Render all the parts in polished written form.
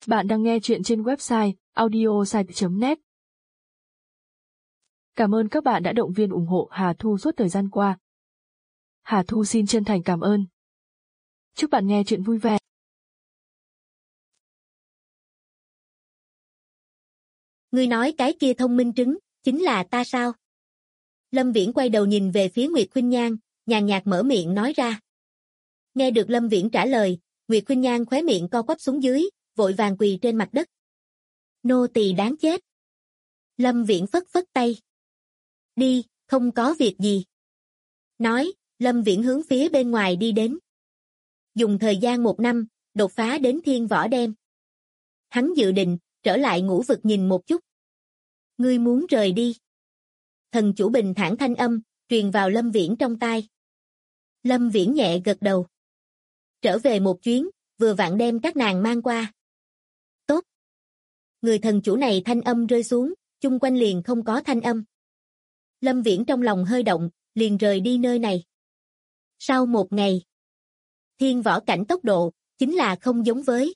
Bạn đang nghe chuyện trên website audiosite.net. Cảm ơn các bạn đã động viên ủng hộ Hà Thu suốt thời gian qua. Hà Thu xin chân thành cảm ơn. Chúc bạn nghe chuyện vui vẻ. Ngươi nói cái kia thông minh trứng, chính là ta sao? Lâm Viễn quay đầu nhìn về phía Nguyệt Khuynh Nhan, nhàn nhạt mở miệng nói ra. Nghe được Lâm Viễn trả lời, Nguyệt Khuynh Nhan khóe miệng co quắp xuống dưới, vội vàng quỳ trên mặt đất. Nô tỳ đáng chết. Lâm Viễn phất phất tay. Đi, không có việc gì. Nói, Lâm Viễn hướng phía bên ngoài đi đến. Dùng thời gian 1 năm, đột phá đến thiên võ đêm. Hắn dự định, trở lại ngũ vực nhìn một chút. Ngươi muốn rời đi. Thần chủ bình thản thanh âm, truyền vào Lâm Viễn trong tai. Lâm Viễn nhẹ gật đầu. Trở về một chuyến, vừa vặn đem các nàng mang qua. Tốt. Người thần chủ này thanh âm rơi xuống, chung quanh liền không có thanh âm. Lâm Viễn trong lòng hơi động, liền rời đi nơi này. Sau 1 ngày, thiên võ cảnh tốc độ, chính là không giống với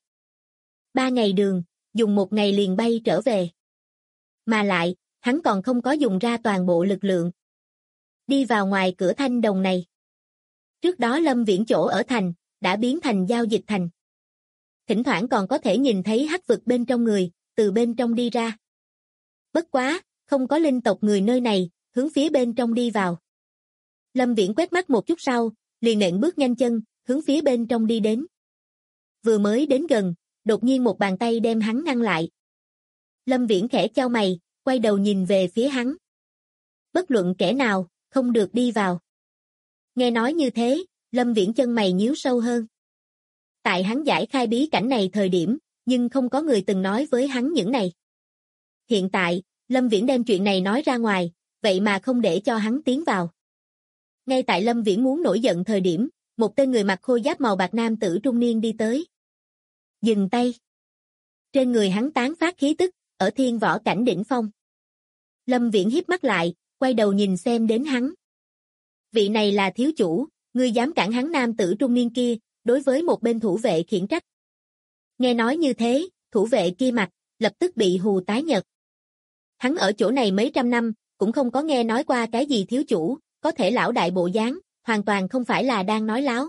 3 ngày đường, dùng 1 ngày liền bay trở về. Mà lại, hắn còn không có dùng ra toàn bộ lực lượng. Đi vào ngoài cửa thanh đồng này. Trước đó Lâm Viễn chỗ ở thành, đã biến thành giao dịch thành. Thỉnh thoảng còn có thể nhìn thấy hắc vực bên trong người, từ bên trong đi ra. Bất quá, không có linh tộc người nơi này, hướng phía bên trong đi vào. Lâm Viễn quét mắt một chút sau, liền nện bước nhanh chân, hướng phía bên trong đi đến. Vừa mới đến gần, đột nhiên một bàn tay đem hắn ngăn lại. Lâm Viễn khẽ chau mày, quay đầu nhìn về phía hắn. Bất luận kẻ nào, không được đi vào. Nghe nói như thế, Lâm Viễn chân mày nhíu sâu hơn. Tại hắn giải khai bí cảnh này thời điểm, nhưng không có người từng nói với hắn những này. Hiện tại, Lâm Viễn đem chuyện này nói ra ngoài, vậy mà không để cho hắn tiến vào. Ngay tại Lâm Viễn muốn nổi giận thời điểm, một tên người mặc khôi giáp màu bạc nam tử trung niên đi tới. Dừng tay. Trên người hắn tán phát khí tức, ở thiên võ cảnh đỉnh phong. Lâm Viễn híp mắt lại, quay đầu nhìn xem đến hắn. Vị này là thiếu chủ, ngươi dám cản hắn nam tử trung niên kia, đối với một bên thủ vệ khiển trách. Nghe nói như thế, thủ vệ kia mặt, lập tức bị hù tái nhợt. Hắn ở chỗ này mấy trăm năm, cũng không có nghe nói qua cái gì thiếu chủ, có thể lão đại bộ dáng, hoàn toàn không phải là đang nói láo.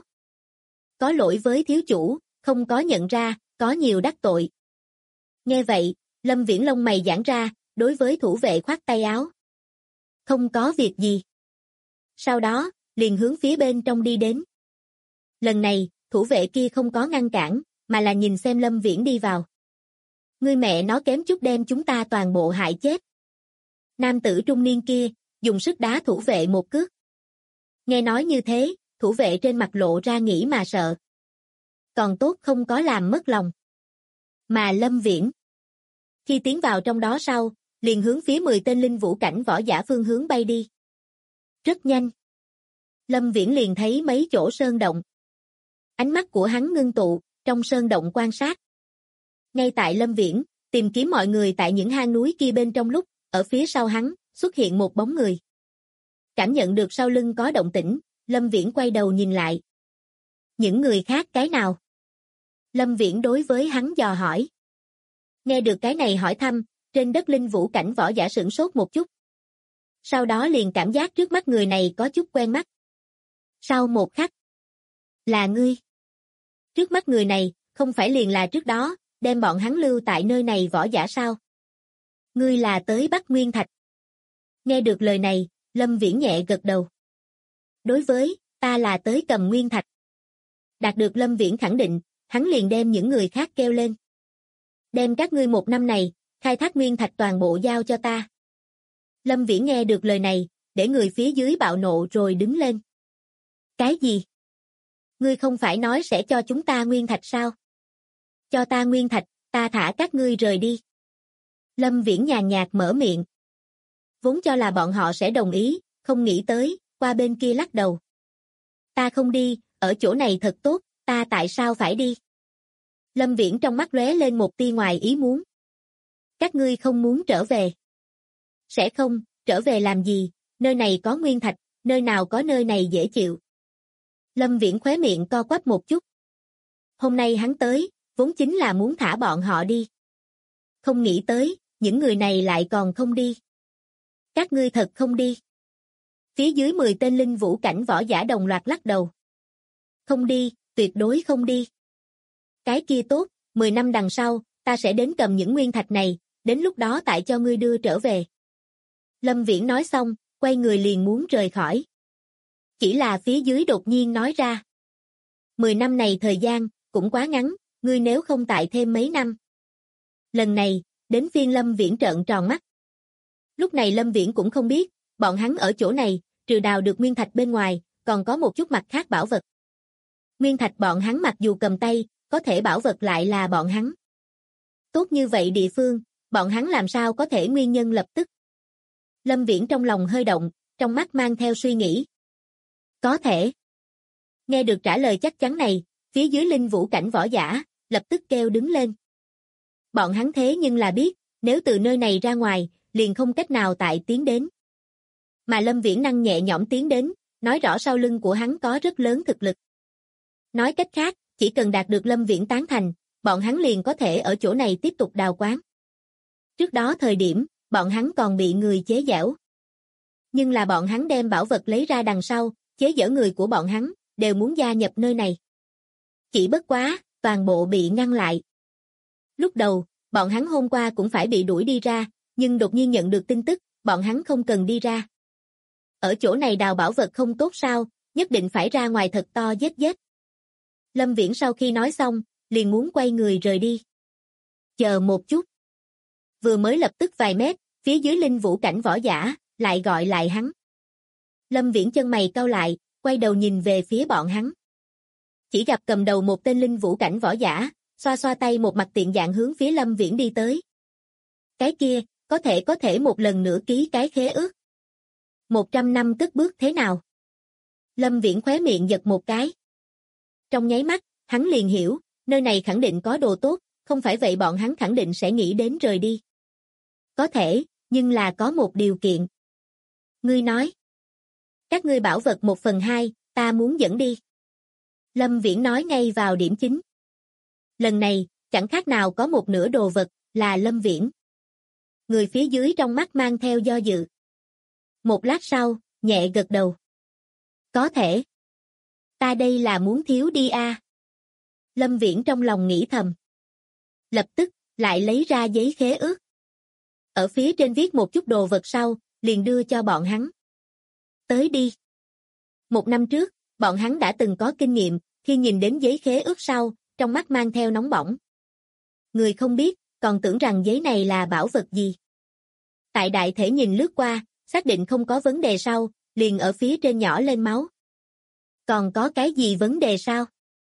Có lỗi với thiếu chủ, không có nhận ra, có nhiều đắc tội. Nghe vậy, Lâm Viễn lông mày giãn ra, đối với thủ vệ khoát tay áo. Không có việc gì. Sau đó, liền hướng phía bên trong đi đến. Lần này, thủ vệ kia không có ngăn cản, mà là nhìn xem Lâm Viễn đi vào. Ngươi mẹ nó kém chút đem chúng ta toàn bộ hại chết. Nam tử trung niên kia, dùng sức đá thủ vệ một cước. Nghe nói như thế, thủ vệ trên mặt lộ ra nghĩ mà sợ. Còn tốt không có làm mất lòng. Mà Lâm Viễn, khi tiến vào trong đó sau, liền hướng phía 10 tên linh vũ cảnh võ giả phương hướng bay đi. Rất nhanh. Lâm Viễn liền thấy mấy chỗ sơn động. Ánh mắt của hắn ngưng tụ, trong sơn động quan sát. Ngay tại Lâm Viễn, tìm kiếm mọi người tại những hang núi kia bên trong lúc, ở phía sau hắn, xuất hiện một bóng người. Cảm nhận được sau lưng có động tĩnh, Lâm Viễn quay đầu nhìn lại. Những người khác cái nào? Lâm Viễn đối với hắn dò hỏi. Nghe được cái này hỏi thăm, trên đất linh vũ cảnh võ giả sửng sốt một chút. Sau đó liền cảm giác trước mắt người này có chút quen mắt. Sau một khắc. Là ngươi. Trước mắt người này, không phải liền là trước đó, đem bọn hắn lưu tại nơi này võ giả sao? Ngươi là tới Bắc Nguyên Thạch. Nghe được lời này, Lâm Viễn nhẹ gật đầu. Đối với, ta là tới Cầm Nguyên Thạch. Đạt được Lâm Viễn khẳng định, hắn liền đem những người khác kêu lên. Đem các ngươi 1 năm này, khai thác Nguyên Thạch toàn bộ giao cho ta. Lâm Viễn nghe được lời này, để người phía dưới bạo nộ rồi đứng lên. Cái gì? Ngươi không phải nói sẽ cho chúng ta Nguyên Thạch sao? Cho ta Nguyên Thạch, ta thả các ngươi rời đi. Lâm Viễn nhàn nhạt mở miệng. Vốn cho là bọn họ sẽ đồng ý, không nghĩ tới, qua bên kia lắc đầu. Ta không đi, ở chỗ này thật tốt, ta tại sao phải đi? Lâm Viễn trong mắt lóe lên một tia ngoài ý muốn. Các ngươi không muốn trở về. Sẽ không, trở về làm gì, nơi này có Nguyên Thạch, nơi nào có nơi này dễ chịu. Lâm Viễn khóe miệng co quắp một chút. Hôm nay hắn tới, vốn chính là muốn thả bọn họ đi. Không nghĩ tới, những người này lại còn không đi. Các ngươi thật không đi. Phía dưới 10 tên linh vũ cảnh võ giả đồng loạt lắc đầu. Không đi, tuyệt đối không đi. Cái kia tốt, 10 năm đằng sau, ta sẽ đến cầm những nguyên thạch này, đến lúc đó tại cho ngươi đưa trở về. Lâm Viễn nói xong, quay người liền muốn rời khỏi. Chỉ là phía dưới đột nhiên nói ra. 10 năm này thời gian, cũng quá ngắn, ngươi nếu không tại thêm mấy năm. Lần này, đến phiên Lâm Viễn trợn tròn mắt. Lúc này Lâm Viễn cũng không biết, bọn hắn ở chỗ này, trừ đào được nguyên thạch bên ngoài, còn có một chút mặt khác bảo vật. Nguyên thạch bọn hắn mặc dù cầm tay, có thể bảo vật lại là bọn hắn. Tốt như vậy địa phương, bọn hắn làm sao có thể nguyên nhân lập tức. Lâm Viễn trong lòng hơi động, trong mắt mang theo suy nghĩ. Có thể. Nghe được trả lời chắc chắn này, phía dưới linh vũ cảnh võ giả, lập tức kêu đứng lên. Bọn hắn thế nhưng là biết, nếu từ nơi này ra ngoài, liền không cách nào tại tiến đến. Mà Lâm Viễn năng nhẹ nhõm tiến đến, nói rõ sau lưng của hắn có rất lớn thực lực. Nói cách khác, chỉ cần đạt được Lâm Viễn tán thành, bọn hắn liền có thể ở chỗ này tiếp tục đào quáng. Trước đó thời điểm, bọn hắn còn bị người chế giễu. Nhưng là bọn hắn đem bảo vật lấy ra đằng sau, chế giễu người của bọn hắn, đều muốn gia nhập nơi này. Chỉ bất quá, toàn bộ bị ngăn lại. Lúc đầu, bọn hắn hôm qua cũng phải bị đuổi đi ra, nhưng đột nhiên nhận được tin tức, bọn hắn không cần đi ra. Ở chỗ này đào bảo vật không tốt sao, nhất định phải ra ngoài thật to giết. Lâm Viễn sau khi nói xong, liền muốn quay người rời đi. Chờ một chút. Vừa mới lập tức vài mét, phía dưới linh vũ cảnh võ giả, lại gọi lại hắn. Lâm Viễn chân mày cau lại, quay đầu nhìn về phía bọn hắn. Chỉ gặp cầm đầu một tên linh vũ cảnh võ giả, xoa xoa tay một mặt tiện dạng hướng phía Lâm Viễn đi tới. Cái kia, có thể một lần nữa ký cái khế ước. 100 năm cất bước thế nào? Lâm Viễn khóe miệng giật một cái. Trong nháy mắt, hắn liền hiểu, nơi này khẳng định có đồ tốt, không phải vậy bọn hắn khẳng định sẽ nghĩ đến rời đi. Có thể, nhưng là có một điều kiện. Ngươi nói. Các ngươi bảo vật 1/2, ta muốn dẫn đi. Lâm Viễn nói ngay vào điểm chính. Lần này, chẳng khác nào có một nửa đồ vật, là Lâm Viễn. Người phía dưới trong mắt mang theo do dự. Một lát sau, nhẹ gật đầu. Có thể. Ta đây là muốn thiếu đi a. Lâm Viễn trong lòng nghĩ thầm. Lập tức, lại lấy ra giấy khế ước. Ở phía trên viết một chút đồ vật sau, liền đưa cho bọn hắn. Tới đi. 1 năm trước, bọn hắn đã từng có kinh nghiệm, khi nhìn đến giấy khế ước sau, trong mắt mang theo nóng bỏng. Người không biết, còn tưởng rằng giấy này là bảo vật gì. Tại đại thể nhìn lướt qua, xác định không có vấn đề sau, liền ở phía trên nhỏ lên máu. Còn có cái gì vấn đề sao?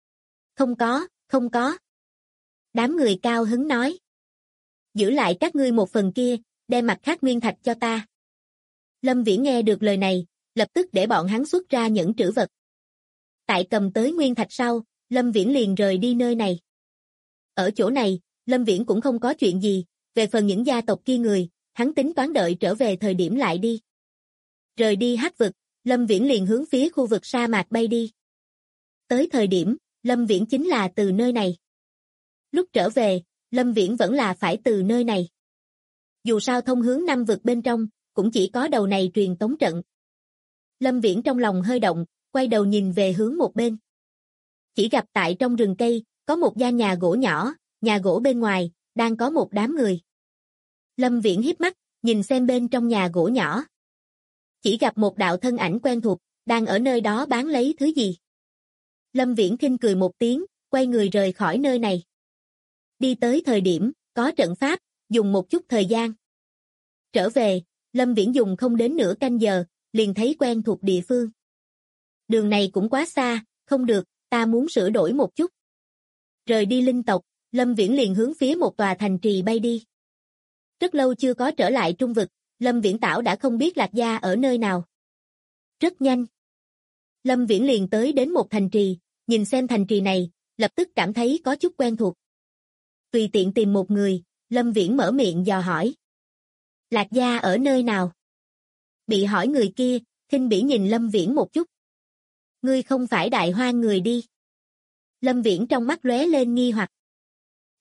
Không có. Đám người cao hứng nói. Giữ lại các ngươi một phần kia, đem mặt khác nguyên thạch cho ta. Lâm Viễn nghe được lời này, lập tức để bọn hắn xuất ra nhẫn trữ vật. Tại cầm tới nguyên thạch sau, Lâm Viễn liền rời đi nơi này. Ở chỗ này, Lâm Viễn cũng không có chuyện gì, về phần những gia tộc kia người, hắn tính toán đợi trở về thời điểm lại đi. Rời đi hắc vực, Lâm Viễn liền hướng phía khu vực sa mạc bay đi. Tới thời điểm, Lâm Viễn chính là từ nơi này. Lúc trở về, Lâm Viễn vẫn là phải từ nơi này. Dù sao thông hướng 5 vực bên trong, cũng chỉ có đầu này truyền tống trận. Lâm Viễn trong lòng hơi động, quay đầu nhìn về hướng một bên. Chỉ gặp tại trong rừng cây, có một gian nhà gỗ nhỏ, nhà gỗ bên ngoài, đang có một đám người. Lâm Viễn híp mắt, nhìn xem bên trong nhà gỗ nhỏ. Chỉ gặp một đạo thân ảnh quen thuộc, đang ở nơi đó bán lấy thứ gì. Lâm Viễn khinh cười một tiếng, quay người rời khỏi nơi này. Đi tới thời điểm, có trận pháp, dùng một chút thời gian. Trở về, Lâm Viễn dùng không đến nửa canh giờ, liền thấy quen thuộc địa phương. Đường này cũng quá xa, không được, ta muốn sửa đổi một chút. Rời đi linh tộc, Lâm Viễn liền hướng phía một tòa thành trì bay đi. Rất lâu chưa có trở lại trung vực, Lâm Viễn Tảo đã không biết Lạc Gia ở nơi nào. Rất nhanh. Lâm Viễn liền tới đến một thành trì, nhìn xem thành trì này, lập tức cảm thấy có chút quen thuộc. Tùy tiện tìm một người, Lâm Viễn mở miệng dò hỏi. Lạc Gia ở nơi nào? Bị hỏi người kia, khinh bỉ nhìn Lâm Viễn một chút. Ngươi không phải Đại Hoang người đi. Lâm Viễn trong mắt lóe lên nghi hoặc.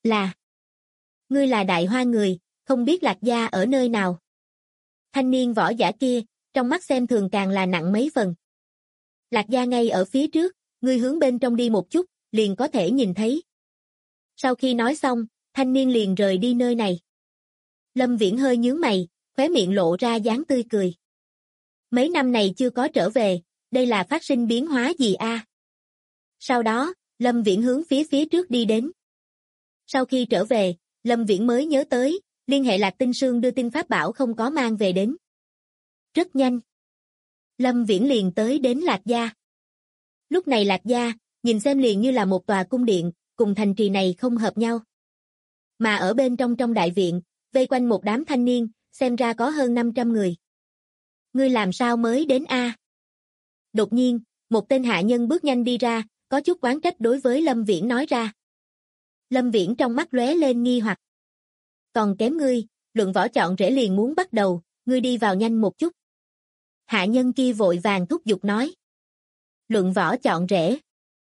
Là, ngươi là Đại Hoa người, không biết Lạc gia ở nơi nào. Thanh niên võ giả kia, trong mắt xem thường càng là nặng mấy phần. Lạc gia ngay ở phía trước, ngươi hướng bên trong đi một chút, liền có thể nhìn thấy. Sau khi nói xong, thanh niên liền rời đi nơi này. Lâm Viễn hơi nhướng mày, khóe miệng lộ ra dáng tươi cười. Mấy năm này chưa có trở về, đây là phát sinh biến hóa gì a? Sau đó, Lâm Viễn hướng phía trước đi đến. Sau khi trở về, Lâm Viễn mới nhớ tới, liên hệ Lạc Tinh Sương đưa tin pháp bảo không có mang về đến. Rất nhanh. Lâm Viễn liền tới đến Lạc gia. Lúc này Lạc gia, nhìn xem liền như là một tòa cung điện, cùng thành trì này không hợp nhau. Mà ở bên trong đại viện, vây quanh một đám thanh niên, xem ra có hơn 500 người. Ngươi làm sao mới đến a? Đột nhiên, một tên hạ nhân bước nhanh đi ra, có chút oán trách đối với Lâm Viễn nói ra. Lâm Viễn trong mắt lóe lên nghi hoặc. Còn kém ngươi, luận võ chọn rể liền muốn bắt đầu, ngươi đi vào nhanh một chút. Hạ nhân kia vội vàng thúc giục nói. Luận võ chọn rể.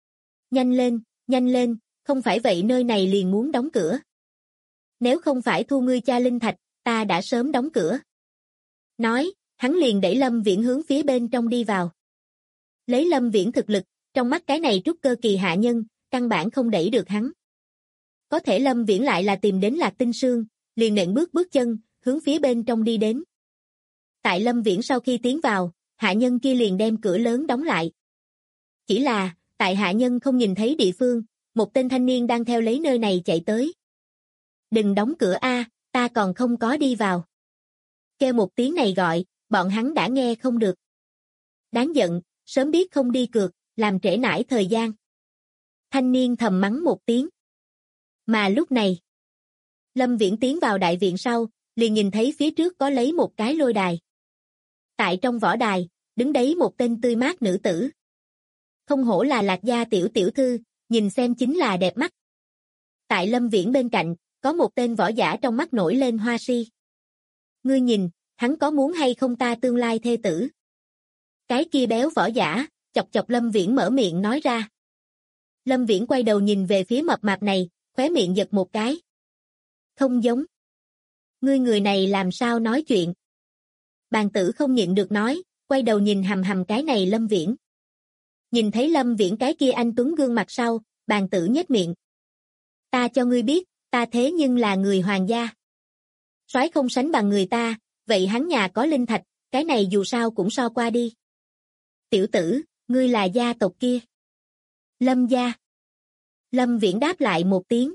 Nhanh lên, không phải vậy nơi này liền muốn đóng cửa. Nếu không phải thu ngươi cha linh thạch, ta đã sớm đóng cửa. Nói, hắn liền đẩy Lâm Viễn hướng phía bên trong đi vào. Lấy Lâm Viễn thực lực, trong mắt cái này trúc cơ kỳ hạ nhân, căn bản không đẩy được hắn. Có thể Lâm Viễn lại là tìm đến Lạc Tinh Sương, liền nện bước chân, hướng phía bên trong đi đến. Tại Lâm Viễn sau khi tiến vào, hạ nhân kia liền đem cửa lớn đóng lại. Chỉ là, tại hạ nhân không nhìn thấy địa phương, một tên thanh niên đang theo lấy nơi này chạy tới. Đừng đóng cửa a, ta còn không có đi vào. Kêu một tiếng này gọi, bọn hắn đã nghe không được. Đáng giận, sớm biết không đi cược, làm trễ nải thời gian. Thanh niên thầm mắng một tiếng. Mà lúc này, Lâm Viễn tiến vào đại viện sau, liền nhìn thấy phía trước có lấy một cái lôi đài. Tại trong võ đài, đứng đấy một tên tươi mát nữ tử. Không hổ là Lạc gia tiểu thư, nhìn xem chính là đẹp mắt. Tại Lâm Viễn bên cạnh, có một tên võ giả trong mắt nổi lên hoa si. Ngươi nhìn, hắn có muốn hay không ta tương lai thê tử? Cái kia béo võ giả, chọc Lâm Viễn mở miệng nói ra. Lâm Viễn quay đầu nhìn về phía mập mạp này, khóe miệng giật một cái. Không giống. Ngươi người này làm sao nói chuyện? Bàn tử không nhịn được nói, quay đầu nhìn hầm cái này Lâm Viễn. Nhìn thấy Lâm Viễn cái kia anh tuấn gương mặt sau, bàn tử nhếch miệng. Ta cho ngươi biết, ta thế nhưng là người hoàng gia. Soái không sánh bằng người ta, vậy hắn nhà có linh thạch, cái này dù sao cũng so qua đi. Tiểu tử, ngươi là gia tộc kia. Lâm gia. Lâm Viễn đáp lại một tiếng.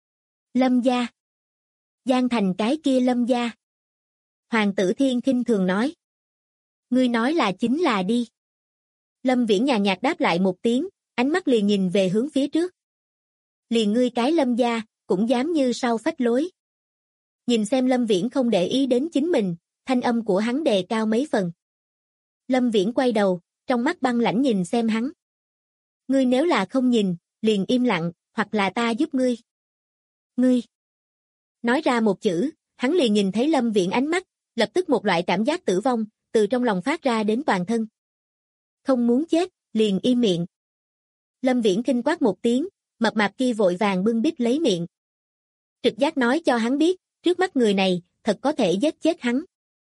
Lâm gia. Giang Thành cái kia Lâm gia. Hoàng tử Thiên khinh thường nói. Ngươi nói là chính là đi. Lâm Viễn nhàn nhạt đáp lại một tiếng, ánh mắt liền nhìn về hướng phía trước. Liền ngươi cái Lâm gia, cũng dám như sau phách lối. Nhìn xem Lâm Viễn không để ý đến chính mình, thanh âm của hắn đề cao mấy phần. Lâm Viễn quay đầu, trong mắt băng lãnh nhìn xem hắn. Ngươi nếu là không nhìn, liền im lặng, hoặc là ta giúp ngươi. Ngươi. Nói ra một chữ, hắn liền nhìn thấy Lâm Viễn ánh mắt, lập tức một loại cảm giác tử vong, từ trong lòng phát ra đến toàn thân. Không muốn chết, liền im miệng. Lâm Viễn khinh quát một tiếng, mập mạp kia vội vàng bưng bít lấy miệng. Trực giác nói cho hắn biết, trước mắt người này, thật có thể giết chết hắn.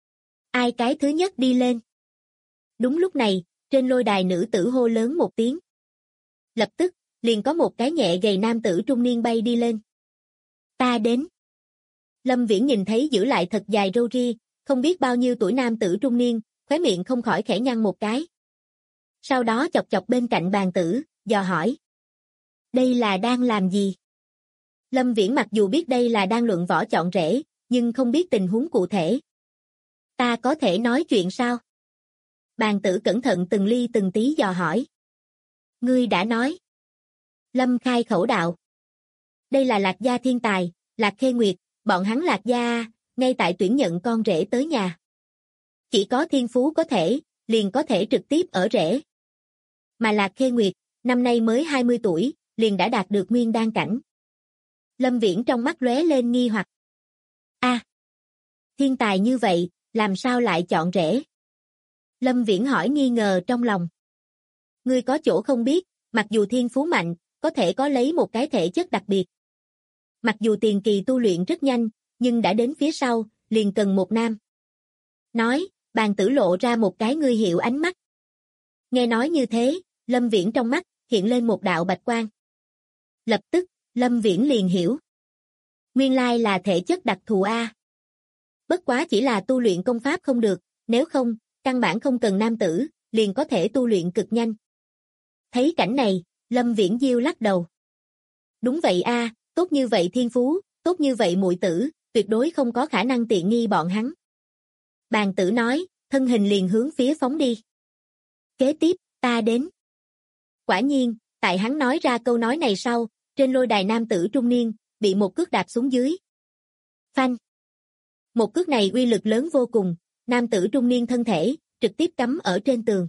Ai cái thứ nhất đi lên? Đúng lúc này, trên lôi đài nữ tử hô lớn một tiếng. Lập tức, liền có một cái nhẹ gầy nam tử trung niên bay đi lên. Ta đến. Lâm Viễn nhìn thấy giữ lại thật dài râu ria, không biết bao nhiêu tuổi nam tử trung niên, khóe miệng không khỏi khẽ nhăn một cái. Sau đó chọc bên cạnh bàn tử, dò hỏi. Đây là đang làm gì? Lâm Viễn mặc dù biết đây là đang luận võ chọn rể, nhưng không biết tình huống cụ thể. Ta có thể nói chuyện sao? Bàn tử cẩn thận từng ly từng tí dò hỏi. Ngươi đã nói. Lâm khai khẩu đạo. Đây là Lạc gia thiên tài, Lạc Khê Nguyệt, bọn hắn Lạc gia, ngay tại tuyển nhận con rể tới nhà. Chỉ có thiên phú có thể, liền có thể trực tiếp ở rể. Mà Lạc Khê Nguyệt, năm nay mới 20 tuổi, liền đã đạt được nguyên đan cảnh. Lâm Viễn trong mắt lóe lên nghi hoặc. Thiên tài như vậy, làm sao lại chọn rể? Lâm Viễn hỏi nghi ngờ trong lòng. Ngươi có chỗ không biết, mặc dù thiên phú mạnh, có thể có lấy một cái thể chất đặc biệt. Mặc dù tiền kỳ tu luyện rất nhanh, nhưng đã đến phía sau, liền cần một nam. Nói, Bàn Tử lộ ra một cái ngươi hiệu ánh mắt. Nghe nói như thế, Lâm Viễn trong mắt, hiện lên một đạo bạch quang. Lập tức, Lâm Viễn liền hiểu. Nguyên lai là thể chất đặc thù A. Bất quá chỉ là tu luyện công pháp không được, nếu không, căn bản không cần nam tử, liền có thể tu luyện cực nhanh. Thấy cảnh này, Lâm Viễn diêu lắc đầu. Đúng vậy A, tốt như vậy thiên phú, tốt như vậy muội tử, tuyệt đối không có khả năng tiện nghi bọn hắn. Bàn Tử nói, thân hình liền hướng phía phóng đi. Kế tiếp, ta đến. Quả nhiên, tại hắn nói ra câu nói này sau, trên lôi đài nam tử trung niên, bị một cước đạp xuống dưới. Phanh. Một cước này uy lực lớn vô cùng, nam tử trung niên thân thể, trực tiếp cắm ở trên tường.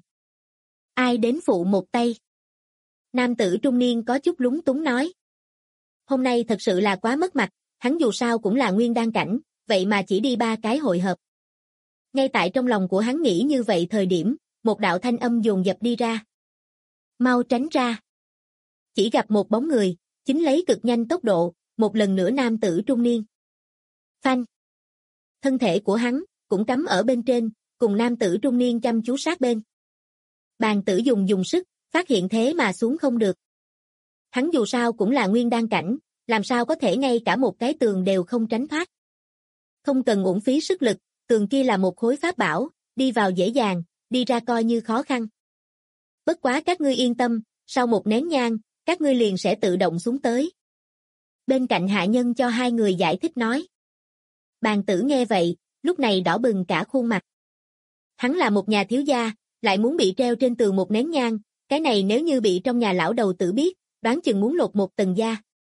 Ai đến phụ một tay? Nam tử trung niên có chút lúng túng nói. Hôm nay thật sự là quá mất mặt, hắn dù sao cũng là nguyên đan cảnh, vậy mà chỉ đi 3 cái hội hợp. Ngay tại trong lòng của hắn nghĩ như vậy thời điểm, một đạo thanh âm dồn dập đi ra. Mau tránh ra. Chỉ gặp một bóng người, chính lấy cực nhanh tốc độ, một lần nữa nam tử trung niên. Phanh. Thân thể của hắn, cũng cắm ở bên trên, cùng nam tử trung niên chăm chú sát bên. Bàn Tử dùng sức, phát hiện thế mà xuống không được. Hắn dù sao cũng là nguyên đan cảnh, làm sao có thể ngay cả một cái tường đều không tránh thoát. Không cần uổng phí sức lực, tường kia là một khối pháp bảo, đi vào dễ dàng, đi ra coi như khó khăn. Bất quá các ngươi yên tâm, sau một nén nhang, các ngươi liền sẽ tự động xuống tới. Bên cạnh hạ nhân cho hai người giải thích nói. Bàn Tử nghe vậy, lúc này đỏ bừng cả khuôn mặt. Hắn là một nhà thiếu gia, lại muốn bị treo trên tường một nén nhang, cái này nếu như bị trong nhà lão đầu tử biết, đoán chừng muốn lột một tầng da.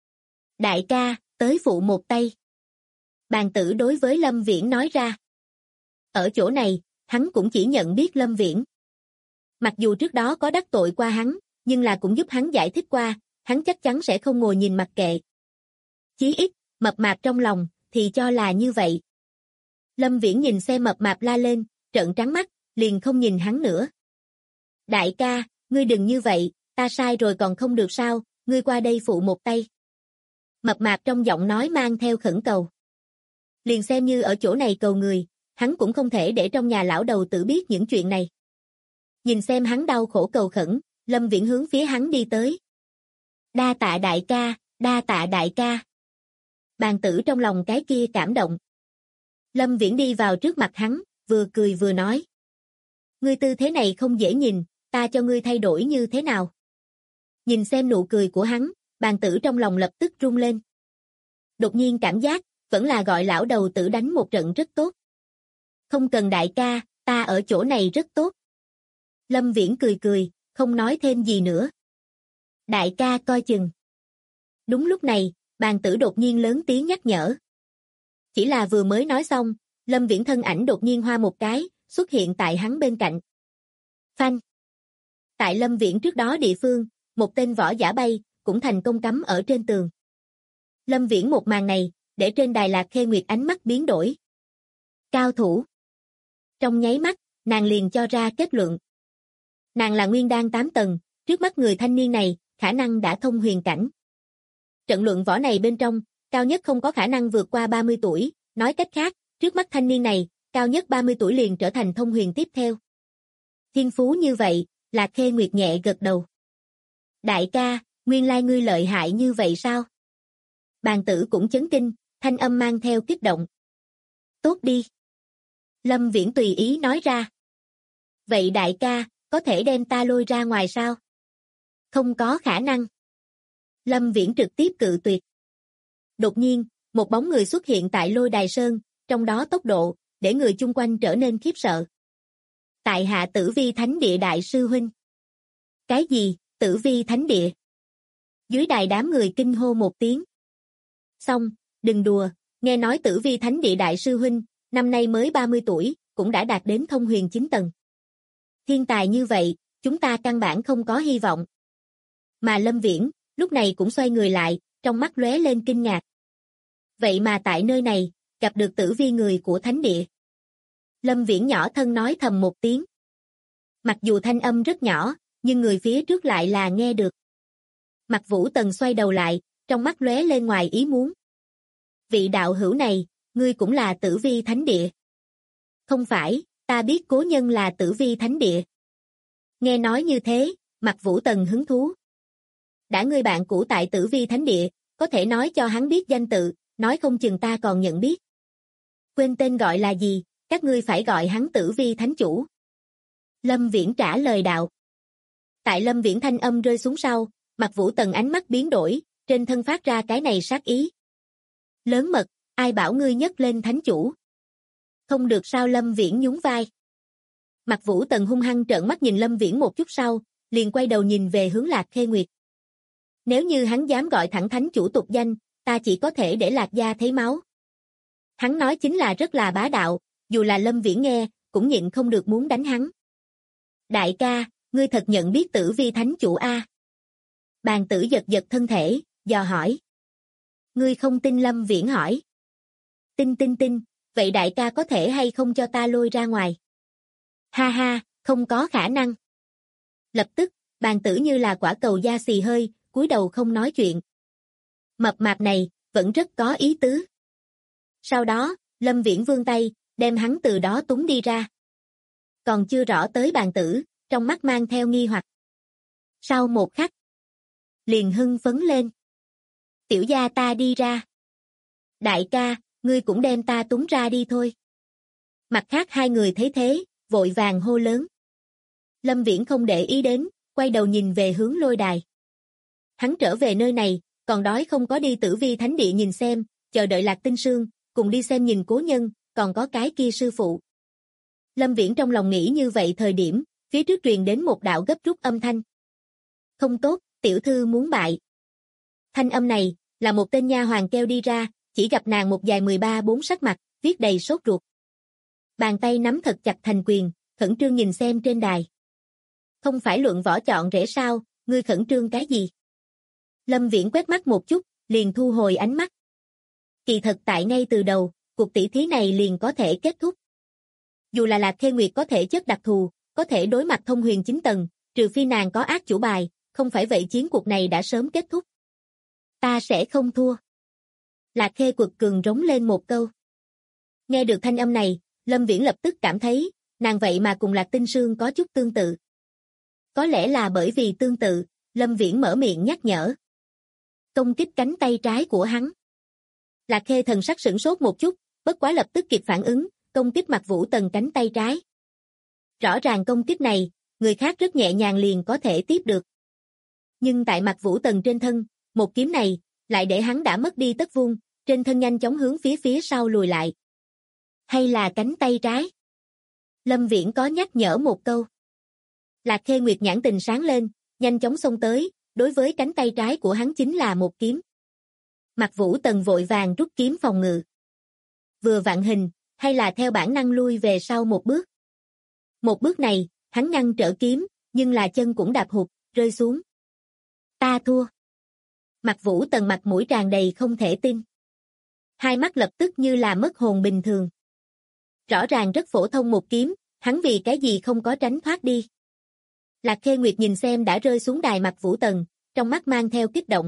Đại ca, tới phụ một tay. Bàn Tử đối với Lâm Viễn nói ra. Ở chỗ này, hắn cũng chỉ nhận biết Lâm Viễn. Mặc dù trước đó có đắc tội qua hắn, nhưng là cũng giúp hắn giải thích qua, hắn chắc chắn sẽ không ngồi nhìn mặc kệ. Chí ít, mập mạp trong lòng, thì cho là như vậy. Lâm Viễn nhìn xem mập mạp la lên, trợn trắng mắt, liền không nhìn hắn nữa. Đại ca, ngươi đừng như vậy, ta sai rồi còn không được sao, ngươi qua đây phụ một tay. Mập mạp trong giọng nói mang theo khẩn cầu. Liền xem như ở chỗ này cầu người, hắn cũng không thể để trong nhà lão đầu tử biết những chuyện này. Nhìn xem hắn đau khổ cầu khẩn, Lâm Viễn hướng phía hắn đi tới. Đa tạ đại ca, đa tạ đại ca. Bàn Tử trong lòng cái kia cảm động. Lâm Viễn đi vào trước mặt hắn, vừa cười vừa nói. Ngươi tư thế này không dễ nhìn, ta cho ngươi thay đổi như thế nào? Nhìn xem nụ cười của hắn, Bàn Tử trong lòng lập tức run lên. Đột nhiên cảm giác, vẫn là gọi lão đầu tử đánh một trận rất tốt. Không cần đại ca, ta ở chỗ này rất tốt. Lâm Viễn cười cười, không nói thêm gì nữa. Đại ca coi chừng. Đúng lúc này, Bàn Tử đột nhiên lớn tiếng nhắc nhở. Chỉ là vừa mới nói xong, Lâm Viễn thân ảnh đột nhiên hoa một cái, xuất hiện tại hắn bên cạnh. Phanh. Tại Lâm Viễn trước đó địa phương, một tên võ giả bay, cũng thành công cắm ở trên tường. Lâm Viễn một màn này, để trên đài Lạc Khê Nguyệt ánh mắt biến đổi. Cao thủ. Trong nháy mắt, nàng liền cho ra kết luận. Nàng là nguyên đan 8 tầng, trước mắt người thanh niên này, khả năng đã thông huyền cảnh. Trận luận võ này bên trong, cao nhất không có khả năng vượt qua 30 tuổi, nói cách khác, trước mắt thanh niên này, cao nhất 30 tuổi liền trở thành thông huyền tiếp theo. Thiên phú như vậy, Lạc Khê Nguyệt nhẹ gật đầu. Đại ca, nguyên lai ngươi lợi hại như vậy sao? Bàn Tử cũng chấn kinh, thanh âm mang theo kích động. Tốt đi. Lâm Viễn tùy ý nói ra. Vậy đại ca, có thể đem ta lôi ra ngoài sao? Không có khả năng. Lâm Viễn trực tiếp cự tuyệt. Đột nhiên, một bóng người xuất hiện tại lôi đài sơn, trong đó tốc độ, để người chung quanh trở nên khiếp sợ. Tại hạ Tử Vi Thánh Địa đại sư huynh. Cái gì, Tử Vi Thánh Địa? Dưới đài đám người kinh hô một tiếng. Xong, đừng đùa, nghe nói Tử Vi Thánh Địa đại sư huynh, năm nay mới 30 tuổi, cũng đã đạt đến thông huyền 9 tầng. Thiên tài như vậy, chúng ta căn bản không có hy vọng. Mà Lâm Viễn, lúc này cũng xoay người lại, trong mắt lóe lên kinh ngạc. Vậy mà tại nơi này, gặp được Tử Vi người của Thánh Địa. Lâm Viễn nhỏ thân nói thầm một tiếng. Mặc dù thanh âm rất nhỏ, nhưng người phía trước lại là nghe được. Mạc Vũ Tần xoay đầu lại, trong mắt lóe lên ngoài ý muốn. Vị đạo hữu này, ngươi cũng là Tử Vi Thánh Địa. Không phải, ta biết cố nhân là Tử Vi Thánh Địa. Nghe nói như thế, Mạc Vũ Tần hứng thú. Đã ngươi bạn cũ tại Tử Vi Thánh Địa, có thể nói cho hắn biết danh tự, nói không chừng ta còn nhận biết. Quên tên gọi là gì, các ngươi phải gọi hắn Tử Vi Thánh Chủ. Lâm Viễn trả lời đạo. Tại Lâm Viễn thanh âm rơi xuống sau, Mạc Vũ Tần ánh mắt biến đổi, trên thân phát ra cái này sát ý. Lớn mật, ai bảo ngươi nhấc lên thánh chủ? Không được sao? Lâm Viễn nhún vai. Mạc Vũ Tần hung hăng trợn mắt nhìn Lâm Viễn một chút sau, liền quay đầu nhìn về hướng Lạc Khê Nguyệt. Nếu như hắn dám gọi thẳng thánh chủ tục danh, ta chỉ có thể để Lạc gia thấy máu. Hắn nói chính là rất là bá đạo, dù là Lâm Viễn nghe, cũng nhịn không được muốn đánh hắn. Đại ca, ngươi thật nhận biết Tử Vi Thánh Chủ a? Bàn Tử giật giật thân thể, dò hỏi. Ngươi không tin? Lâm Viễn hỏi. Tin, vậy đại ca có thể hay không cho ta lôi ra ngoài? Ha ha, không có khả năng. Lập tức, Bàn Tử như là quả cầu da xì hơi, cúi đầu không nói chuyện. Mập mạp này, vẫn rất có ý tứ. Sau đó, Lâm Viễn vươn tay, đem hắn từ đó túng đi ra. Còn chưa rõ tới Bàn Tử, trong mắt mang theo nghi hoặc. Sau một khắc, liền hưng phấn lên. Tiểu gia ta đi ra. Đại ca, ngươi cũng đem ta túng ra đi thôi. Mặt khác hai người thấy thế, vội vàng hô lớn. Lâm Viễn không để ý đến, quay đầu nhìn về hướng lôi đài. Hắn trở về nơi này, còn đói không có đi Tử Vi Thánh Địa nhìn xem, chờ đợi Lạc Tinh Sương, cùng đi xem nhìn cố nhân, còn có cái kia sư phụ. Lâm Viễn trong lòng nghĩ như vậy thời điểm, phía trước truyền đến một đạo gấp rút âm thanh. Không tốt, tiểu thư muốn bại. Thanh âm này, là một tên nha hoàn kêu đi ra, chỉ gặp nàng một dài 13-4 sắc mặt, viết đầy sốt ruột. Bàn tay nắm thật chặt thành quyền, khẩn trương nhìn xem trên đài. Không phải luận võ chọn rễ sao, ngươi khẩn trương cái gì? Lâm Viễn quét mắt một chút, liền thu hồi ánh mắt. Kỳ thật tại ngay từ đầu, cuộc tỷ thí này liền có thể kết thúc. Dù là Lạc Khê Nguyệt có thể chất đặc thù, có thể đối mặt thông huyền 9 tầng, trừ phi nàng có ác chủ bài, không phải vậy chiến cuộc này đã sớm kết thúc. Ta sẽ không thua. Lạc Khê quật cường rống lên một câu. Nghe được thanh âm này, Lâm Viễn lập tức cảm thấy, nàng vậy mà cùng Lạc Tinh Sương có chút tương tự. Có lẽ là bởi vì tương tự, Lâm Viễn mở miệng nhắc nhở. Công kích cánh tay trái của hắn. Lạc Khê thần sắc sửng sốt một chút, bất quá lập tức kịp phản ứng, công kích Mạc Vũ Tần cánh tay trái. Rõ ràng công kích này, người khác rất nhẹ nhàng liền có thể tiếp được. Nhưng tại Mạc Vũ Tần trên thân, một kiếm này, lại để hắn đã mất đi tất vuông, trên thân nhanh chóng hướng phía sau lùi lại. Hay là cánh tay trái? Lâm Viễn có nhắc nhở một câu. Lạc Khê Nguyệt nhãn tình sáng lên, nhanh chóng xông tới, đối với cánh tay trái của hắn chính là một kiếm. Mạc Vũ Tần vội vàng rút kiếm phòng ngự. Vừa vặn hình, hay là theo bản năng lui về sau một bước. Một bước này, hắn ngăn trở kiếm, nhưng là chân cũng đạp hụt, rơi xuống. Ta thua. Mạc Vũ Tần mặt mũi tràn đầy không thể tin. Hai mắt lập tức như là mất hồn bình thường. Rõ ràng rất phổ thông một kiếm, hắn vì cái gì không có tránh thoát đi. Lạc Khê Nguyệt nhìn xem đã rơi xuống đài Mạc Vũ Tần, trong mắt mang theo kích động.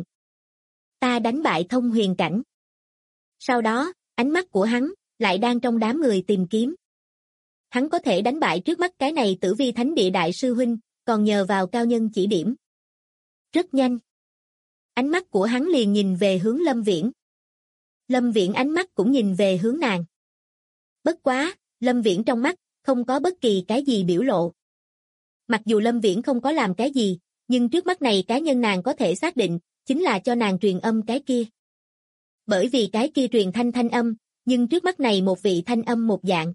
Ta đánh bại thông huyền cảnh. Sau đó, ánh mắt của hắn, lại đang trong đám người tìm kiếm. Hắn có thể đánh bại trước mắt cái này Tử Vi Thánh Địa đại sư huynh, còn nhờ vào cao nhân chỉ điểm. Rất nhanh. Ánh mắt của hắn liền nhìn về hướng Lâm Viễn. Lâm Viễn ánh mắt cũng nhìn về hướng nàng. Bất quá, Lâm Viễn trong mắt, không có bất kỳ cái gì biểu lộ. Mặc dù Lâm Viễn không có làm cái gì, nhưng trước mắt này cá nhân nàng có thể xác định, chính là cho nàng truyền âm cái kia. Bởi vì cái kia truyền thanh âm, nhưng trước mắt này một vị thanh âm một dạng.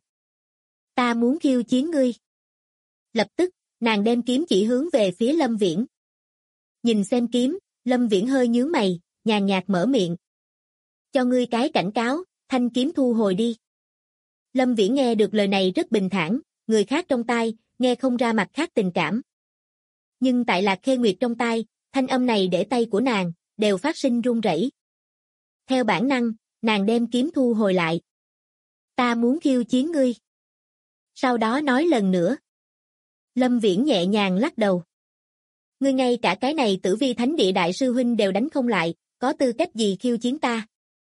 Ta muốn khiêu chiến ngươi. Lập tức, nàng đem kiếm chỉ hướng về phía Lâm Viễn. Nhìn xem kiếm, Lâm Viễn hơi nhướng mày, nhàn nhạt mở miệng. Cho ngươi cái cảnh cáo, thanh kiếm thu hồi đi. Lâm Viễn nghe được lời này rất bình thản, người khác trong tai, nghe không ra mặt khác tình cảm. Nhưng tại Lạc Khê Nguyệt trong tai, thanh âm này để tay của nàng, đều phát sinh run rẩy. Theo bản năng, nàng đem kiếm thu hồi lại. Ta muốn khiêu chiến ngươi. Sau đó nói lần nữa. Lâm Viễn nhẹ nhàng lắc đầu. Ngươi ngay cả cái này Tử Vi Thánh Địa đại sư huynh đều đánh không lại, có tư cách gì khiêu chiến ta?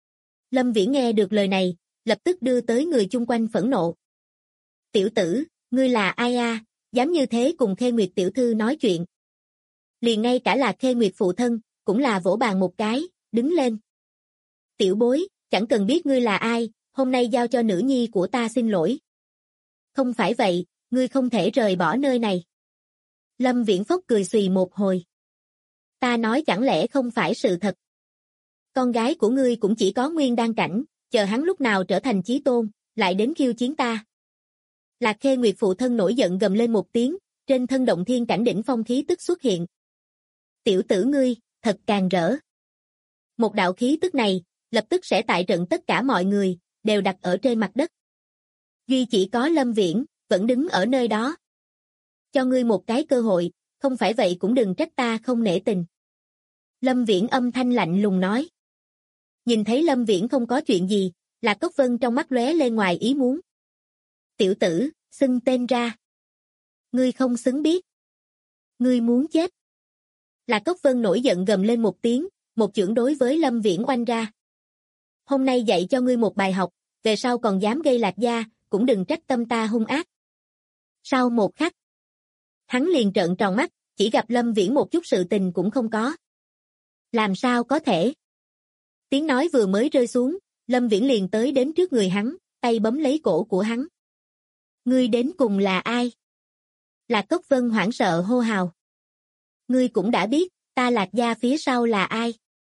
Lâm Viễn nghe được lời này, lập tức đưa tới người chung quanh phẫn nộ. Tiểu tử, ngươi là ai a, dám như thế cùng Khê Nguyệt tiểu thư nói chuyện. Liền ngay cả là Khê Nguyệt phụ thân, cũng là vỗ bàn một cái, đứng lên. Tiểu bối, chẳng cần biết ngươi là ai, hôm nay giao cho nữ nhi của ta xin lỗi. Không phải vậy, ngươi không thể rời bỏ nơi này. Lâm Viễn phốc cười xùy một hồi. Ta nói chẳng lẽ không phải sự thật. Con gái của ngươi cũng chỉ có nguyên đan cảnh, chờ hắn lúc nào trở thành chí tôn, lại đến khiêu chiến ta. Lạc Khê Nguyệt phụ thân nổi giận gầm lên một tiếng, trên thân động thiên cảnh đỉnh phong khí tức xuất hiện. Tiểu tử ngươi, thật càng rỡ. Một đạo khí tức này, lập tức sẽ tại trận tất cả mọi người, đều đặt ở trên mặt đất. Duy chỉ có Lâm Viễn, vẫn đứng ở nơi đó. Cho ngươi một cái cơ hội, không phải vậy cũng đừng trách ta không nể tình. Lâm Viễn âm thanh lạnh lùng nói. Nhìn thấy Lâm Viễn không có chuyện gì, Lạc Cốc Vân trong mắt lóe lên ngoài ý muốn. Tiểu tử, xưng tên ra. Ngươi không xứng biết. Ngươi muốn chết. Lạc Cốc Vân nổi giận gầm lên một tiếng, một chưởng đối với Lâm Viễn oanh ra. Hôm nay dạy cho ngươi một bài học, về sau còn dám gây Lạc gia, cũng đừng trách tâm ta hung ác. Sau một khắc, hắn liền trợn tròn mắt, chỉ gặp Lâm Viễn một chút sự tình cũng không có. Làm sao có thể? Tiếng nói vừa mới rơi xuống, Lâm Viễn liền tới đến trước người hắn, tay bấm lấy cổ của hắn. Ngươi đến cùng là ai? Lạc Cốc Vân hoảng sợ hô hào. Ngươi cũng đã biết, ta Lạc gia phía sau là ai?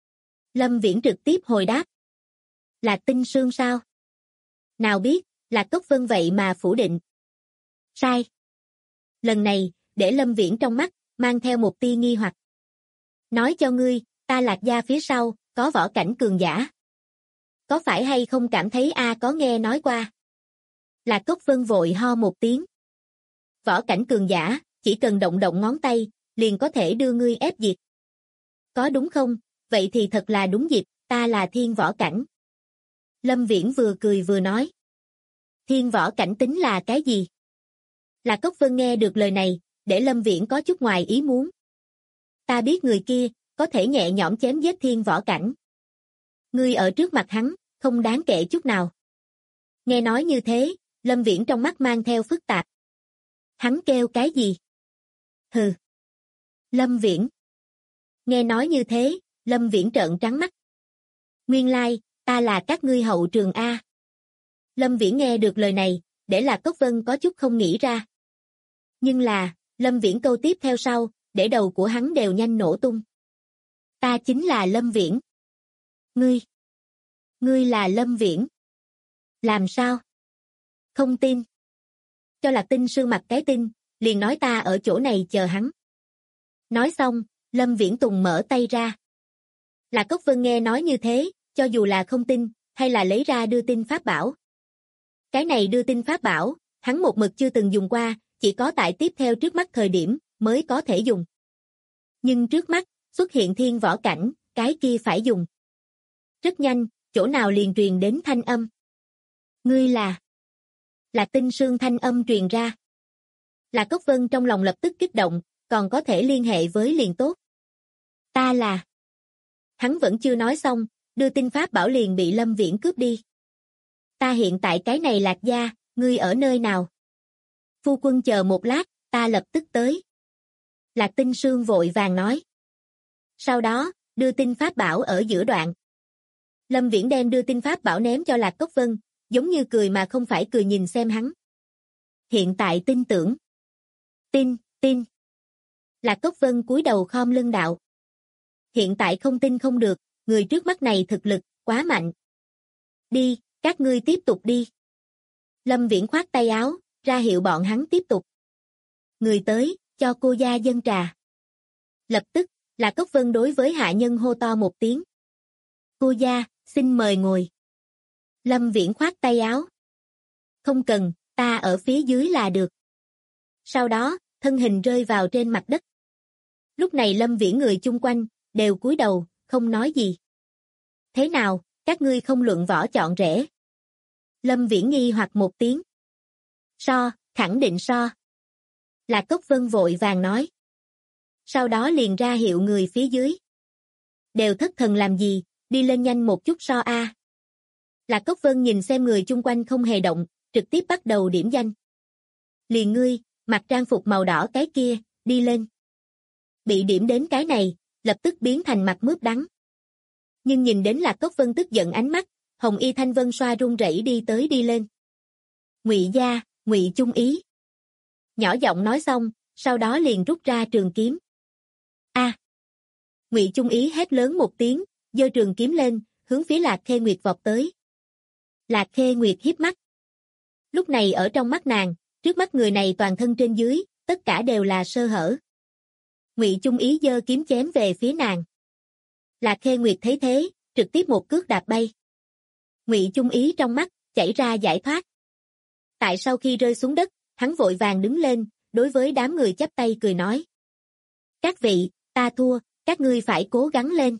Lâm Viễn trực tiếp hồi đáp. Lạc Tinh Sương sao? Nào biết, Lạc Cốc Vân vậy mà phủ định. Sai. Lần này, để Lâm Viễn trong mắt, mang theo một tia nghi hoặc. Nói cho ngươi, ta Lạc gia phía sau, có võ cảnh cường giả. Có phải hay không cảm thấy có nghe nói qua? Lạc Cốc Vân vội ho một tiếng. Võ cảnh cường giả, chỉ cần động động ngón tay, liền có thể đưa ngươi ép diệt. Có đúng không? Vậy thì thật là đúng dịp, ta là thiên võ cảnh. Lâm Viễn vừa cười vừa nói. Thiên võ cảnh tính là cái gì? Lạc Cốc Vân nghe được lời này, để Lâm Viễn có chút ngoài ý muốn. Ta biết người kia, có thể nhẹ nhõm chém giết thiên võ cảnh. Ngươi ở trước mặt hắn, không đáng kể chút nào. Nghe nói như thế, Lâm Viễn trong mắt mang theo phức tạp. Hắn kêu cái gì? Hừ. Lâm Viễn. Nghe nói như thế, Lâm Viễn trợn trắng mắt. Nguyên lai, ta là các ngươi hậu trường A. Lâm Viễn nghe được lời này, để Lạc Cốc Vân có chút không nghĩ ra. Nhưng là, Lâm Viễn câu tiếp theo sau, để đầu của hắn đều nhanh nổ tung. Ta chính là Lâm Viễn. Ngươi là Lâm Viễn. Làm sao? Không tin. Cho Lạc Tinh Sương mặt cái tin, liền nói ta ở chỗ này chờ hắn. Nói xong, Lâm Viễn Tùng mở tay ra. Lạc Cốc Vân nghe nói như thế, cho dù là không tin, hay là lấy ra đưa tin pháp bảo. Cái này đưa tin pháp bảo, hắn một mực chưa từng dùng qua, chỉ có tại tiếp theo trước mắt thời điểm, mới có thể dùng. Nhưng trước mắt, xuất hiện thiên võ cảnh, cái kia phải dùng. Rất nhanh, chỗ nào liền truyền đến thanh âm. Ngươi là... Lạc Tinh Sương thanh âm truyền ra. Lạc Cốc Vân trong lòng lập tức kích động, còn có thể liên hệ với liền tốt. Ta là... Hắn vẫn chưa nói xong, đưa tin pháp bảo liền bị Lâm Viễn cướp đi. Ta hiện tại cái này Lạc gia, ngươi ở nơi nào? Phu quân chờ một lát, ta lập tức tới. Lạc Tinh Sương vội vàng nói. Sau đó, đưa tin pháp bảo ở giữa đoạn. Lâm Viễn đem đưa tin pháp bảo ném cho Lạc Cốc Vân, giống như cười mà không phải cười nhìn xem hắn. Hiện tại tin tưởng. Tin. Lạc Cốc Vân cúi đầu khom lưng đạo. Hiện tại không tin không được, người trước mắt này thực lực, quá mạnh. Đi, các ngươi tiếp tục đi. Lâm Viễn khoát tay áo, ra hiệu bọn hắn tiếp tục. Người tới, cho cô gia dâng trà. Lập tức, Lạc Cốc Vân đối với hạ nhân hô to một tiếng. Cô gia, xin mời ngồi. Lâm Viễn khoát tay áo. Không cần, ta ở phía dưới là được. Sau đó, thân hình rơi vào trên mặt đất. Lúc này Lâm Viễn người chung quanh, đều cúi đầu, không nói gì. Thế nào, các ngươi không luận võ chọn rễ? Lâm Viễn nghi hoặc một tiếng. So, khẳng định so. Lạc Cốc Vân vội vàng nói. Sau đó liền ra hiệu người phía dưới. Đều thất thần làm gì, đi lên nhanh một chút so a. Lạc Cốc Vân nhìn xem người chung quanh không hề động, trực tiếp bắt đầu điểm danh. Liền ngươi, mặc trang phục màu đỏ cái kia, đi lên. Bị điểm đến cái này, lập tức biến thành mặt mướp đắng. Nhưng nhìn đến Lạc Cốc Vân tức giận ánh mắt, Hồng Y Thanh Vân xoa run rẩy đi lên. Ngụy gia, Ngụy Chung Ý. Nhỏ giọng nói xong, sau đó liền rút ra trường kiếm. A! Ngụy Chung Ý hét lớn một tiếng, giơ trường kiếm lên, hướng phía Lạc Khê Nguyệt vọt tới. Lạc Khê Nguyệt híp mắt. Lúc này ở trong mắt nàng, trước mắt người này toàn thân trên dưới, tất cả đều là sơ hở. Ngụy Chung Ý giơ kiếm chém về phía nàng. Lạc Khê Nguyệt thấy thế, trực tiếp một cước đạp bay. Ngụy Chung Ý trong mắt chảy ra giải thoát. Tại sau khi rơi xuống đất, hắn vội vàng đứng lên, đối với đám người chắp tay cười nói: "Các vị, ta thua, các ngươi phải cố gắng lên."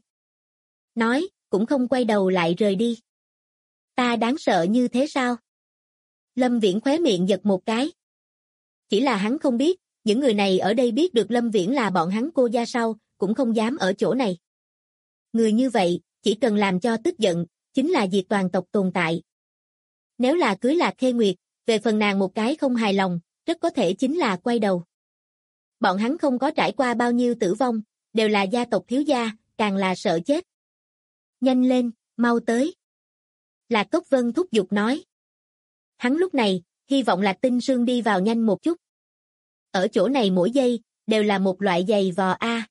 Nói, cũng không quay đầu lại rời đi. Ta đáng sợ như thế sao? Lâm Viễn khóe miệng giật một cái. Chỉ là hắn không biết, những người này ở đây biết được Lâm Viễn là bọn hắn Cô gia sau, cũng không dám ở chỗ này. Người như vậy, chỉ cần làm cho tức giận, chính là diệt toàn tộc tồn tại. Nếu là cưới Lạc Khê Nguyệt, về phần nàng một cái không hài lòng, rất có thể chính là quay đầu. Bọn hắn không có trải qua bao nhiêu tử vong, đều là gia tộc thiếu gia, càng là sợ chết. Nhanh lên, mau tới. Lạc Cốc Vân thúc giục nói. Hắn lúc này, hy vọng Lạc Tinh Sương đi vào nhanh một chút. Ở chỗ này mỗi giây, đều là một loại giày vò a.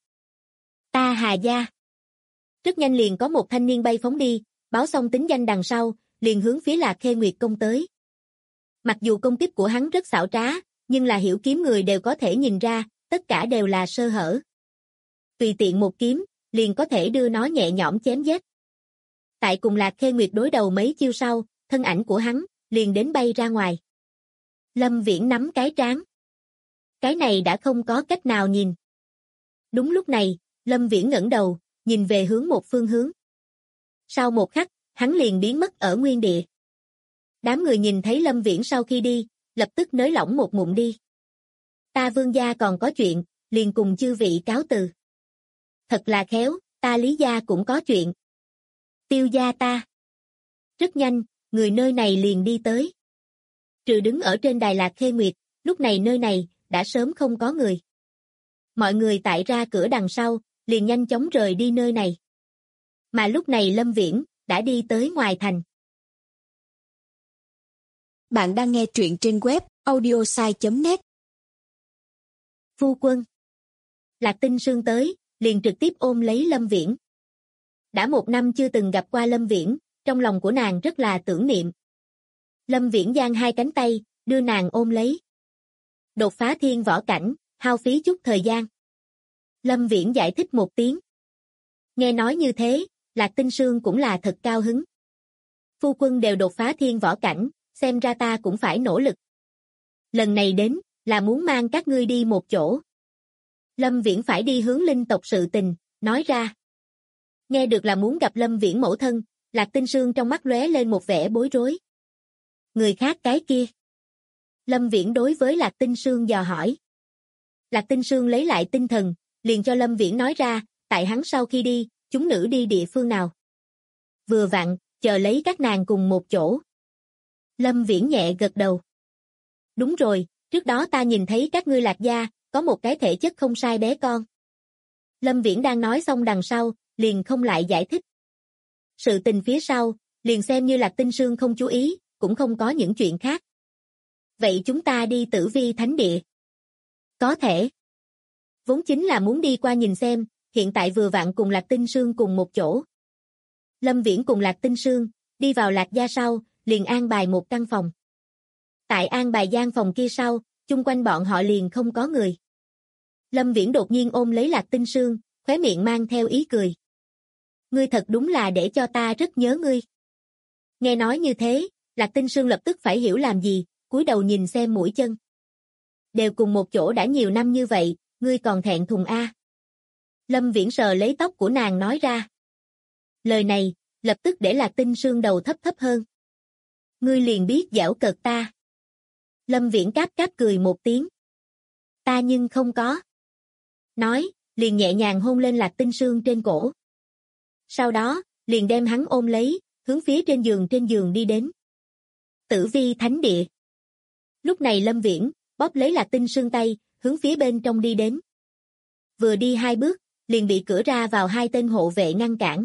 Ta Hà gia. Rất nhanh liền có một thanh niên bay phóng đi, báo xong tính danh đằng sau, liền hướng phía Lạc Khê Nguyệt công tới. Mặc dù công kích của hắn rất xảo trá, nhưng là hiểu kiếm người đều có thể nhìn ra, tất cả đều là sơ hở. Tùy tiện một kiếm, liền có thể đưa nó nhẹ nhõm chém giết. Tại cùng Lạc Khê Nguyệt đối đầu mấy chiêu sau, thân ảnh của hắn liền đến bay ra ngoài. Lâm Viễn nắm cái trán. Cái này đã không có cách nào nhìn. Đúng lúc này, Lâm Viễn ngẩng đầu, nhìn về hướng một phương hướng. Sau một khắc, hắn liền biến mất ở nguyên địa. Đám người nhìn thấy Lâm Viễn sau khi đi, lập tức nới lỏng một ngụm đi. Ta Vương gia còn có chuyện, liền cùng chư vị cáo từ. Thật là khéo, ta Lý gia cũng có chuyện. Tiêu gia ta. Rất nhanh, người nơi này liền đi tới. Trừ đứng ở trên đài Lạc Khê Nguyệt, lúc này nơi này đã sớm không có người. Mọi người tại ra cửa đằng sau, liền nhanh chóng rời đi nơi này. Mà lúc này Lâm Viễn đã đi tới ngoài thành. Bạn đang nghe truyện trên web audiosai.net. Phu quân. Lạc Tinh Sương tới, liền trực tiếp ôm lấy Lâm Viễn. Đã 1 năm chưa từng gặp qua Lâm Viễn, trong lòng của nàng rất là tưởng niệm. Lâm Viễn giang hai cánh tay, đưa nàng ôm lấy. Đột phá thiên võ cảnh, hao phí chút thời gian. Lâm Viễn giải thích một tiếng. Nghe nói như thế, Lạc Tinh Sương cũng là thật cao hứng. Phu quân đều đột phá thiên võ cảnh, xem ra ta cũng phải nỗ lực. Lần này đến, là muốn mang các ngươi đi một chỗ. Lâm Viễn phải đi hướng linh tộc sự tình, nói ra. Nghe được là muốn gặp Lâm Viễn mẫu thân, Lạc Tinh Sương trong mắt lóe lên một vẻ bối rối. Người khác cái kia. Lâm Viễn đối với Lạc Tinh Sương dò hỏi. Lạc Tinh Sương lấy lại tinh thần, liền cho Lâm Viễn nói ra, tại hắn sau khi đi, chúng nữ đi địa phương nào. Vừa vặn, chờ lấy các nàng cùng một chỗ. Lâm Viễn nhẹ gật đầu. Đúng rồi, trước đó ta nhìn thấy các ngươi Lạc gia, có một cái thể chất không sai bé con. Lâm Viễn đang nói xong đằng sau, liền không lại giải thích. Sự tình phía sau, liền xem như Lạc Tinh Sương không chú ý, cũng không có những chuyện khác. Vậy chúng ta đi Tử Vi Thánh Địa. Có thể. Vốn chính là muốn đi qua nhìn xem, hiện tại vừa vặn cùng Lạc Tinh Sương cùng một chỗ. Lâm Viễn cùng Lạc Tinh Sương, đi vào Lạc gia sau, liền an bài một căn phòng. Tại an bài gian phòng kia sau, chung quanh bọn họ liền không có người. Lâm Viễn đột nhiên ôm lấy Lạc Tinh Sương, khóe miệng mang theo ý cười. Ngươi thật đúng là để cho ta rất nhớ ngươi. Nghe nói như thế, Lạc Tinh Sương lập tức phải hiểu làm gì, cúi đầu nhìn xem mũi chân. Đều cùng một chỗ đã nhiều năm như vậy, ngươi còn thẹn thùng a? Lâm Viễn sờ lấy tóc của nàng nói ra. Lời này, lập tức để Lạc Tinh Sương đầu thấp thấp hơn. Ngươi liền biết giảo cợt ta. Lâm Viễn cáp cáp cười một tiếng. Ta nhưng không có. Nói, liền nhẹ nhàng hôn lên Lạc Tinh Sương trên cổ. Sau đó, liền đem hắn ôm lấy, hướng phía trên giường đi đến. Tử vi thánh địa. Lúc này Lâm Viễn, bóp lấy Lạc Tinh Sương tay, hướng phía bên trong đi đến. Vừa đi 2 bước, liền bị cửa ra vào 2 tên hộ vệ ngăn cản.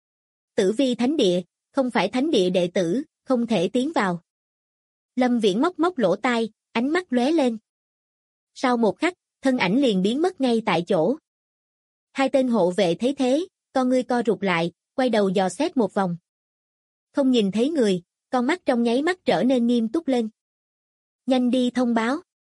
Tử vi thánh địa, không phải thánh địa đệ tử, không thể tiến vào. Lâm Viễn móc lỗ tai, ánh mắt lóe lên. Sau một khắc, thân ảnh liền biến mất ngay tại chỗ. 2 tên hộ vệ thấy thế, con ngươi co rụt lại, quay đầu dò xét một vòng. Không nhìn thấy người, con mắt trong nháy mắt trở nên nghiêm túc lên. Nhanh đi thông báo.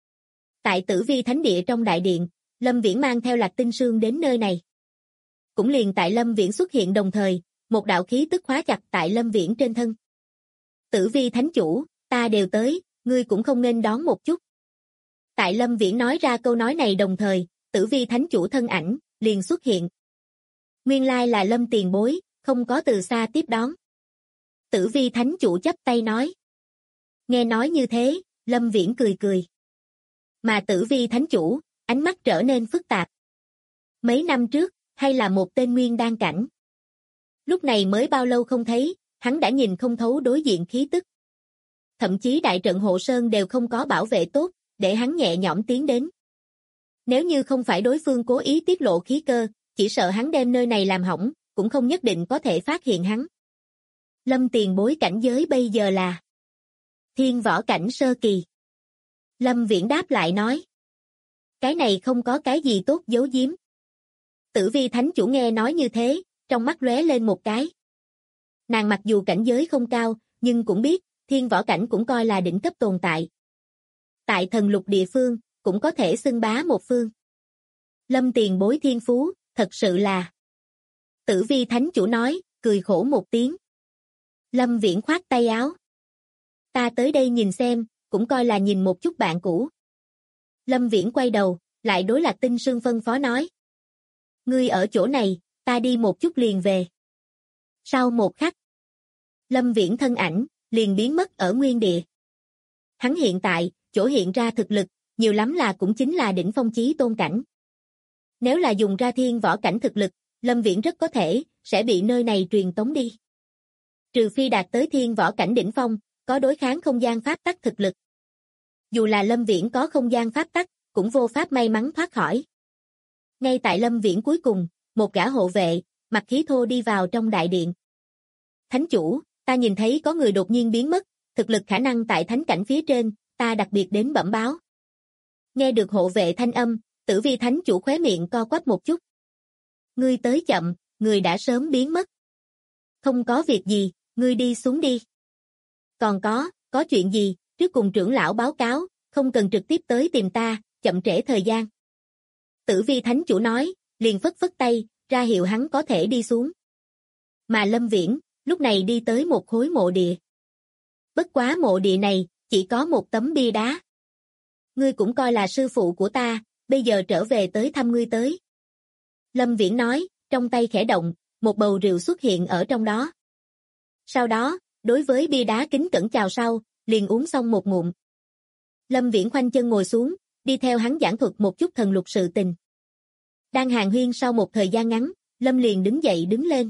Tại Tử vi thánh địa trong đại điện, Lâm Viễn mang theo Lạc Tinh Sương đến nơi này. Cũng liền tại Lâm Viễn xuất hiện đồng thời, một đạo khí tức khóa chặt tại Lâm Viễn trên thân. Tử vi thánh chủ, ta đều tới, ngươi cũng không nên đón một chút. Tại Lâm Viễn nói ra câu nói này đồng thời, Tử vi thánh chủ thân ảnh liền xuất hiện. Nguyên lai là Lâm tiền bối, không có từ xa tiếp đón. Tử vi thánh chủ chắp tay nói. Nghe nói như thế, Lâm Viễn cười cười. Mà Tử vi thánh chủ, ánh mắt trở nên phức tạp. Mấy năm trước, hay là một tên nguyên đan cảnh. Lúc này mới bao lâu không thấy, hắn đã nhìn không thấu đối diện khí tức. Thậm chí đại trận hộ sơn đều không có bảo vệ tốt, để hắn nhẹ nhõm tiến đến. Nếu như không phải đối phương cố ý tiết lộ khí cơ, chỉ sợ hắn đem nơi này làm hỏng, cũng không nhất định có thể phát hiện hắn. Lâm tiền bối cảnh giới bây giờ là thiên võ cảnh sơ kỳ. Lâm Viễn đáp lại nói. Cái này không có cái gì tốt giấu giếm. Tử vi thánh chủ nghe nói như thế, trong mắt lóe lên một cái. Nàng mặc dù cảnh giới không cao, nhưng cũng biết, thiên võ cảnh cũng coi là đỉnh cấp tồn tại. Tại thần lục địa phương, cũng có thể xưng bá một phương. Lâm tiền bối thiên phú, thật sự là. Tử vi thánh chủ nói, cười khổ một tiếng. Lâm Viễn khoát tay áo. Ta tới đây nhìn xem, cũng coi là nhìn một chút bạn cũ. Lâm Viễn quay đầu, lại đối Lạc Tinh Sương phân phó nói. Ngươi ở chỗ này, ta đi một chút liền về. Sau một khắc, Lâm Viễn thân ảnh, liền biến mất ở nguyên địa. Hắn hiện tại, chỗ hiện ra thực lực, nhiều lắm là cũng chính là đỉnh phong chí tôn cảnh. Nếu là dùng ra thiên võ cảnh thực lực, Lâm Viễn rất có thể, sẽ bị nơi này truyền tống đi. Trừ phi đạt tới thiên võ cảnh đỉnh phong, có đối kháng không gian pháp tắc thực lực. Dù là Lâm Viễn có không gian pháp tắc, cũng vô pháp may mắn thoát khỏi. Ngay tại Lâm Viễn cuối cùng, một gã hộ vệ, mặc khí thô đi vào trong đại điện. Thánh chủ, ta nhìn thấy có người đột nhiên biến mất, thực lực khả năng tại thánh cảnh phía trên, ta đặc biệt đến bẩm báo. Nghe được hộ vệ thanh âm, Tử vi thánh chủ khóe miệng co quắp một chút. Ngươi tới chậm, người đã sớm biến mất. Không có việc gì, ngươi đi xuống đi. Còn có chuyện gì, trước cùng trưởng lão báo cáo, không cần trực tiếp tới tìm ta, chậm trễ thời gian. Tử vi thánh chủ nói, liền phất phất tay, ra hiệu hắn có thể đi xuống. Mà Lâm Viễn, lúc này đi tới một khối mộ địa. Bất quá mộ địa này, chỉ có một tấm bia đá. Ngươi cũng coi là sư phụ của ta, bây giờ trở về tới thăm ngươi tới. Lâm Viễn nói, trong tay khẽ động, một bầu rượu xuất hiện ở trong đó. Sau đó, đối với bia đá kính cẩn chào sau, liền uống xong một ngụm. Lâm Viễn khoanh chân ngồi xuống, đi theo hắn giảng thuật một chút thần lục sự tình. Đang hàn huyên sau một thời gian ngắn, Lâm liền đứng dậy đứng lên.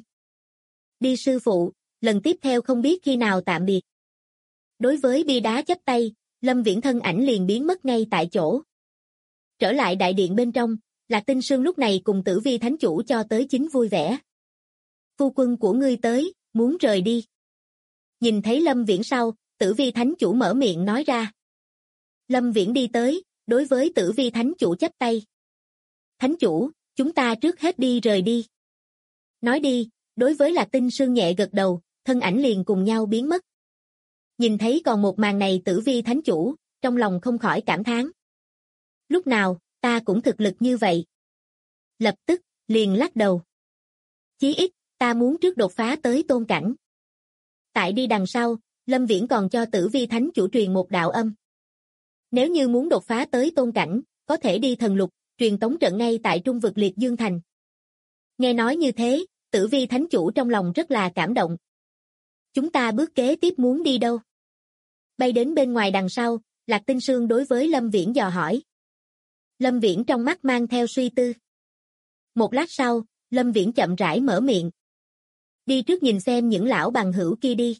Đi sư phụ, lần tiếp theo không biết khi nào tạm biệt. Đối với bia đá chắp tay, Lâm Viễn thân ảnh liền biến mất ngay tại chỗ. Trở lại đại điện bên trong, Lạc Tinh Sương lúc này cùng Tử vi thánh chủ cho tới chính vui vẻ. Phu quân của ngươi tới, muốn rời đi. Nhìn thấy Lâm Viễn sau, Tử vi thánh chủ mở miệng nói ra. Lâm Viễn đi tới, đối với Tử vi thánh chủ chắp tay. Thánh chủ, chúng ta trước hết đi rời đi. Nói đi, đối với Lạc Tinh Sương nhẹ gật đầu, thân ảnh liền cùng nhau biến mất. Nhìn thấy còn một màn này Tử vi thánh chủ, trong lòng không khỏi cảm thán. Lúc nào, ta cũng thực lực như vậy. Lập tức, liền lắc đầu. Chí ít, ta muốn trước đột phá tới tôn cảnh. Tại đi đằng sau, Lâm Viễn còn cho Tử vi thánh chủ truyền một đạo âm. Nếu như muốn đột phá tới tôn cảnh, có thể đi thần lục, truyền tống trận ngay tại Trung vực Liệt Dương Thành. Nghe nói như thế, Tử vi thánh chủ trong lòng rất là cảm động. Chúng ta bước kế tiếp muốn đi đâu? Bay đến bên ngoài đằng sau, Lạc Tinh Sương đối với Lâm Viễn dò hỏi. Lâm Viễn trong mắt mang theo suy tư. Một lát sau, Lâm Viễn chậm rãi mở miệng. Đi trước nhìn xem những lão bằng hữu kia đi.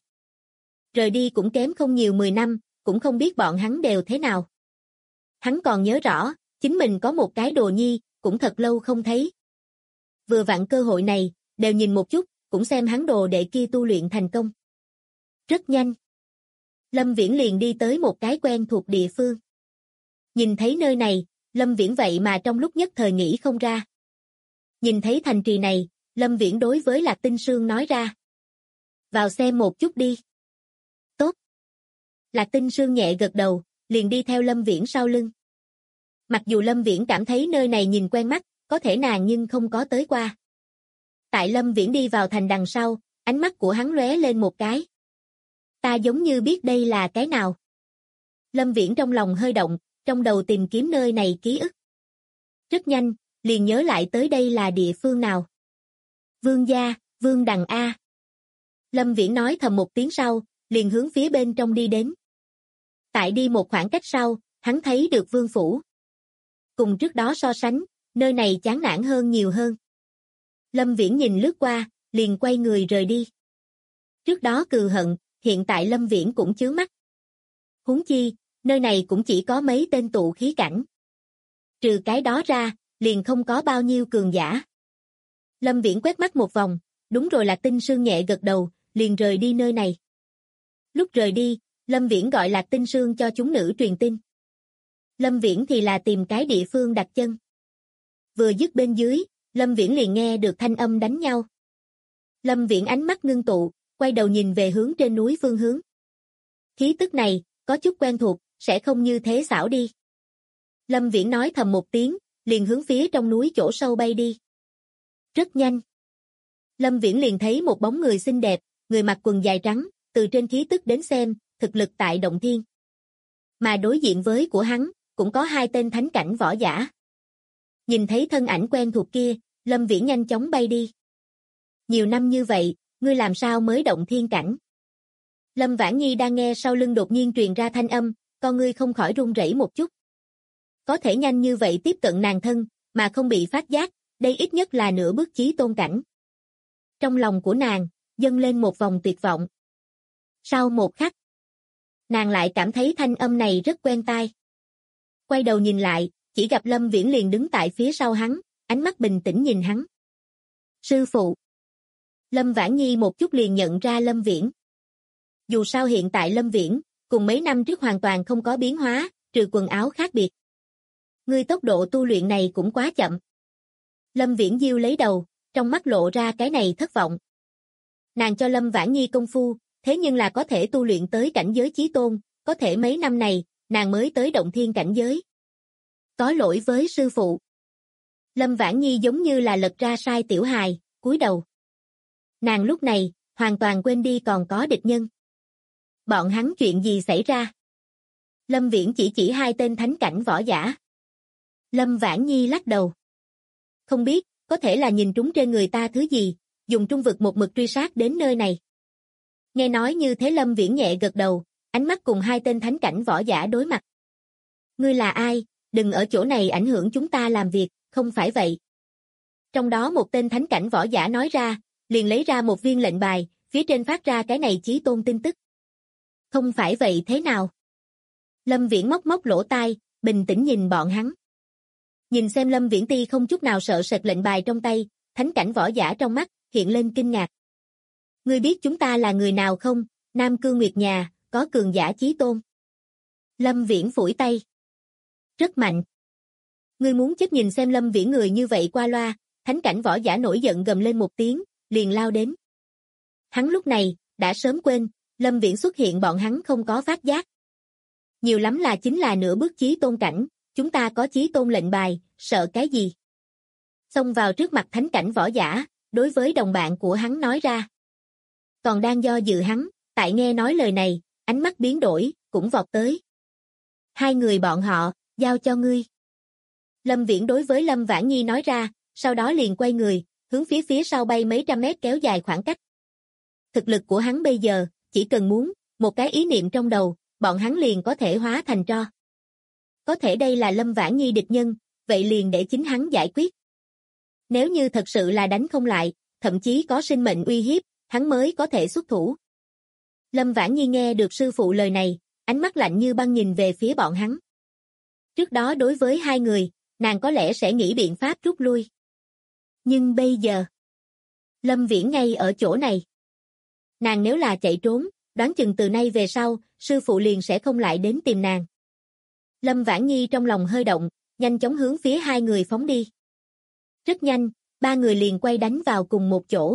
Rời đi cũng kém không nhiều 10 năm, cũng không biết bọn hắn đều thế nào. Hắn còn nhớ rõ, chính mình có một cái đồ nhi, cũng thật lâu không thấy. Vừa vặn cơ hội này, đều nhìn một chút, cũng xem hắn đồ đệ kia tu luyện thành công. Rất nhanh. Lâm Viễn liền đi tới một cái quen thuộc địa phương. Nhìn thấy nơi này, Lâm Viễn vậy mà trong lúc nhất thời nghĩ không ra. Nhìn thấy thành trì này, Lâm Viễn đối với Lạc Tinh Sương nói ra. Vào xem một chút đi. Tốt. Lạc Tinh Sương nhẹ gật đầu, liền đi theo Lâm Viễn sau lưng. Mặc dù Lâm Viễn cảm thấy nơi này nhìn quen mắt, có thể nàng nhưng không có tới qua. Tại Lâm Viễn đi vào thành đằng sau, ánh mắt của hắn lóe lên một cái. Ta giống như biết đây là cái nào. Lâm Viễn trong lòng hơi động, trong đầu tìm kiếm nơi này ký ức. Rất nhanh, liền nhớ lại tới đây là địa phương nào. Vương gia, Vương Đằng A. Lâm Viễn nói thầm một tiếng sau, liền hướng phía bên trong đi đến. Tại đi một khoảng cách sau, hắn thấy được Vương Phủ. Cùng trước đó so sánh, nơi này chán nản hơn nhiều hơn. Lâm Viễn nhìn lướt qua, liền quay người rời đi. Trước đó cừu hận, hiện tại Lâm Viễn cũng chướng mắt. Huống chi, nơi này cũng chỉ có mấy tên tụ khí cảnh. Trừ cái đó ra, liền không có bao nhiêu cường giả. Lâm Viễn quét mắt một vòng, đúng rồi, Lạc Tinh Sương nhẹ gật đầu, liền rời đi nơi này. Lúc rời đi, Lâm Viễn gọi Lạc Tinh Sương cho chúng nữ truyền tin. Lâm Viễn thì là tìm cái địa phương đặt chân. Vừa dứt bên dưới, Lâm Viễn liền nghe được thanh âm đánh nhau. Lâm Viễn ánh mắt ngưng tụ, quay đầu nhìn về hướng trên núi phương hướng. Khí tức này, có chút quen thuộc, sẽ không như thế xảo đi. Lâm Viễn nói thầm một tiếng, liền hướng phía trong núi chỗ sâu bay đi. Rất nhanh. Lâm Viễn liền thấy một bóng người xinh đẹp, người mặc quần dài trắng, từ trên khí tức đến xem, thực lực tại động thiên. Mà đối diện với của hắn, cũng có hai tên thánh cảnh võ giả. Nhìn thấy thân ảnh quen thuộc kia, Lâm Viễn nhanh chóng bay đi. Nhiều năm như vậy, ngươi làm sao mới động thiên cảnh? Lâm Vãn Nhi đang nghe sau lưng đột nhiên truyền ra thanh âm, con ngươi không khỏi run rẩy một chút. Có thể nhanh như vậy tiếp cận nàng thân, mà không bị phát giác, đây ít nhất là nửa bước chí tôn cảnh. Trong lòng của nàng, dâng lên một vòng tuyệt vọng. Sau một khắc, nàng lại cảm thấy thanh âm này rất quen tai. Quay đầu nhìn lại, chỉ gặp Lâm Viễn liền đứng tại phía sau hắn, ánh mắt bình tĩnh nhìn hắn. Sư phụ. Lâm Vãn Nhi một chút liền nhận ra Lâm Viễn. Dù sao hiện tại Lâm Viễn, cùng mấy năm trước hoàn toàn không có biến hóa, trừ quần áo khác biệt. Ngươi tốc độ tu luyện này cũng quá chậm. Lâm Viễn giơ lấy đầu, trong mắt lộ ra cái này thất vọng. Nàng cho Lâm Vãn Nhi công phu, thế nhưng là có thể tu luyện tới cảnh giới chí tôn, có thể mấy năm này, nàng mới tới động thiên cảnh giới. Có lỗi với sư phụ. Lâm Vãn Nhi giống như là lật ra sai tiểu hài, cúi đầu. Nàng lúc này, hoàn toàn quên đi còn có địch nhân. Bọn hắn chuyện gì xảy ra? Lâm Viễn chỉ hai tên thánh cảnh võ giả. Lâm Vãn Nhi lắc đầu. Không biết, có thể là nhìn trúng trên người ta thứ gì, dùng trung vực một mực truy sát đến nơi này. Nghe nói như thế Lâm Viễn nhẹ gật đầu, ánh mắt cùng hai tên thánh cảnh võ giả đối mặt. Ngươi là ai? Đừng ở chỗ này ảnh hưởng chúng ta làm việc, không phải vậy. Trong đó một tên thánh cảnh võ giả nói ra, liền lấy ra một viên lệnh bài, phía trên phát ra cái này chí tôn tin tức. Không phải vậy thế nào? Lâm Viễn móc móc lỗ tai, bình tĩnh nhìn bọn hắn. Nhìn xem Lâm Viễn ti không chút nào sợ sệt lệnh bài trong tay, thánh cảnh võ giả trong mắt, hiện lên kinh ngạc. Ngươi biết chúng ta là người nào không? Nam Cương Nguyệt Nhà, có cường giả chí tôn. Lâm Viễn phủi tay. Rất mạnh. Ngươi muốn chết, nhìn xem Lâm Viễn người như vậy qua loa, thánh cảnh võ giả nổi giận gầm lên một tiếng, liền lao đến. Hắn lúc này, đã sớm quên, Lâm Viễn xuất hiện bọn hắn không có phát giác. Nhiều lắm là chính là nửa bước chí tôn cảnh, chúng ta có chí tôn lệnh bài, sợ cái gì? Xông vào trước mặt thánh cảnh võ giả, đối với đồng bạn của hắn nói ra. Còn đang do dự hắn, tại nghe nói lời này, ánh mắt biến đổi, cũng vọt tới. Hai người bọn họ, giao cho ngươi. Lâm Viễn đối với Lâm Vãn Nhi nói ra, sau đó liền quay người, hướng phía sau bay mấy trăm mét kéo dài khoảng cách. Thực lực của hắn bây giờ, chỉ cần muốn, một cái ý niệm trong đầu, bọn hắn liền có thể hóa thành tro. Có thể đây là Lâm Vãn Nhi địch nhân, vậy liền để chính hắn giải quyết. Nếu như thật sự là đánh không lại, thậm chí có sinh mệnh uy hiếp, hắn mới có thể xuất thủ. Lâm Vãn Nhi nghe được sư phụ lời này, ánh mắt lạnh như băng nhìn về phía bọn hắn. Trước đó đối với hai người, nàng có lẽ sẽ nghĩ biện pháp rút lui. Nhưng bây giờ, Lâm Viễn ngay ở chỗ này. Nàng nếu là chạy trốn, đoán chừng từ nay về sau, sư phụ liền sẽ không lại đến tìm nàng. Lâm Vãn Nhi trong lòng hơi động, nhanh chóng hướng phía hai người phóng đi. Rất nhanh, ba người liền quay đánh vào cùng một chỗ.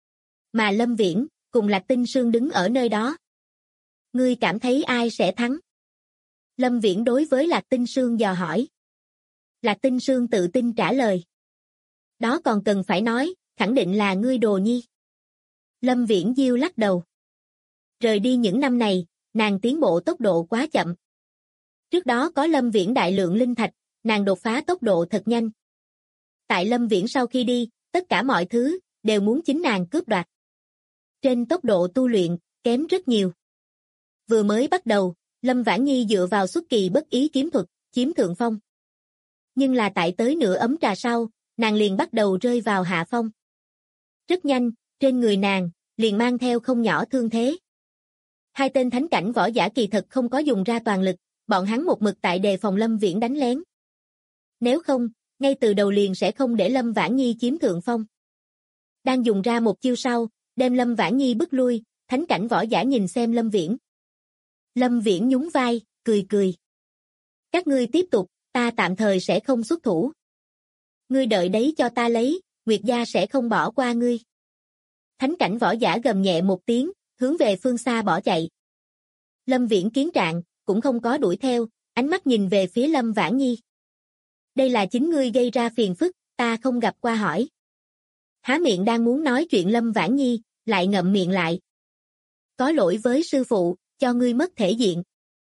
Mà Lâm Viễn, cùng Lạc Tinh Sương đứng ở nơi đó. Ngươi cảm thấy ai sẽ thắng? Lâm Viễn đối với Lạc Tinh Sương dò hỏi. Lạc Tinh Sương tự tin trả lời. Đó còn cần phải nói, khẳng định là ngươi Đồ Nhi. Lâm Viễn giêu lắc đầu. Rời đi những năm này, nàng tiến bộ tốc độ quá chậm. Trước đó có Lâm Viễn đại lượng linh thạch, nàng đột phá tốc độ thật nhanh. Tại Lâm Viễn sau khi đi, tất cả mọi thứ, đều muốn chính nàng cướp đoạt. Trên tốc độ tu luyện, kém rất nhiều. Vừa mới bắt đầu, Lâm Vãn Nhi dựa vào xuất kỳ bất ý kiếm thuật, chiếm thượng phong. Nhưng là tại tới nửa ấm trà sau, nàng liền bắt đầu rơi vào hạ phong. Rất nhanh, trên người nàng, liền mang theo không nhỏ thương thế. Hai tên thánh cảnh võ giả kỳ thật không có dùng ra toàn lực, bọn hắn một mực tại đề phòng Lâm Viễn đánh lén. Nếu không, ngay từ đầu liền sẽ không để Lâm Vãn Nhi chiếm thượng phong. Đang dùng ra một chiêu sau, đem Lâm Vãn Nhi bức lui, thánh cảnh võ giả nhìn xem Lâm Viễn. Lâm Viễn nhún vai, cười cười. Các ngươi tiếp tục, ta tạm thời sẽ không xuất thủ. Ngươi đợi đấy cho ta lấy, Nguyệt gia sẽ không bỏ qua ngươi. Thánh cảnh võ giả gầm nhẹ một tiếng, hướng về phương xa bỏ chạy. Lâm Viễn kiến trạng, cũng không có đuổi theo, ánh mắt nhìn về phía Lâm Vãn Nhi. Đây là chính ngươi gây ra phiền phức, ta không gặp qua hỏi. Há miệng đang muốn nói chuyện Lâm Vãn Nhi, lại ngậm miệng lại. Có lỗi với sư phụ, cho ngươi mất thể diện.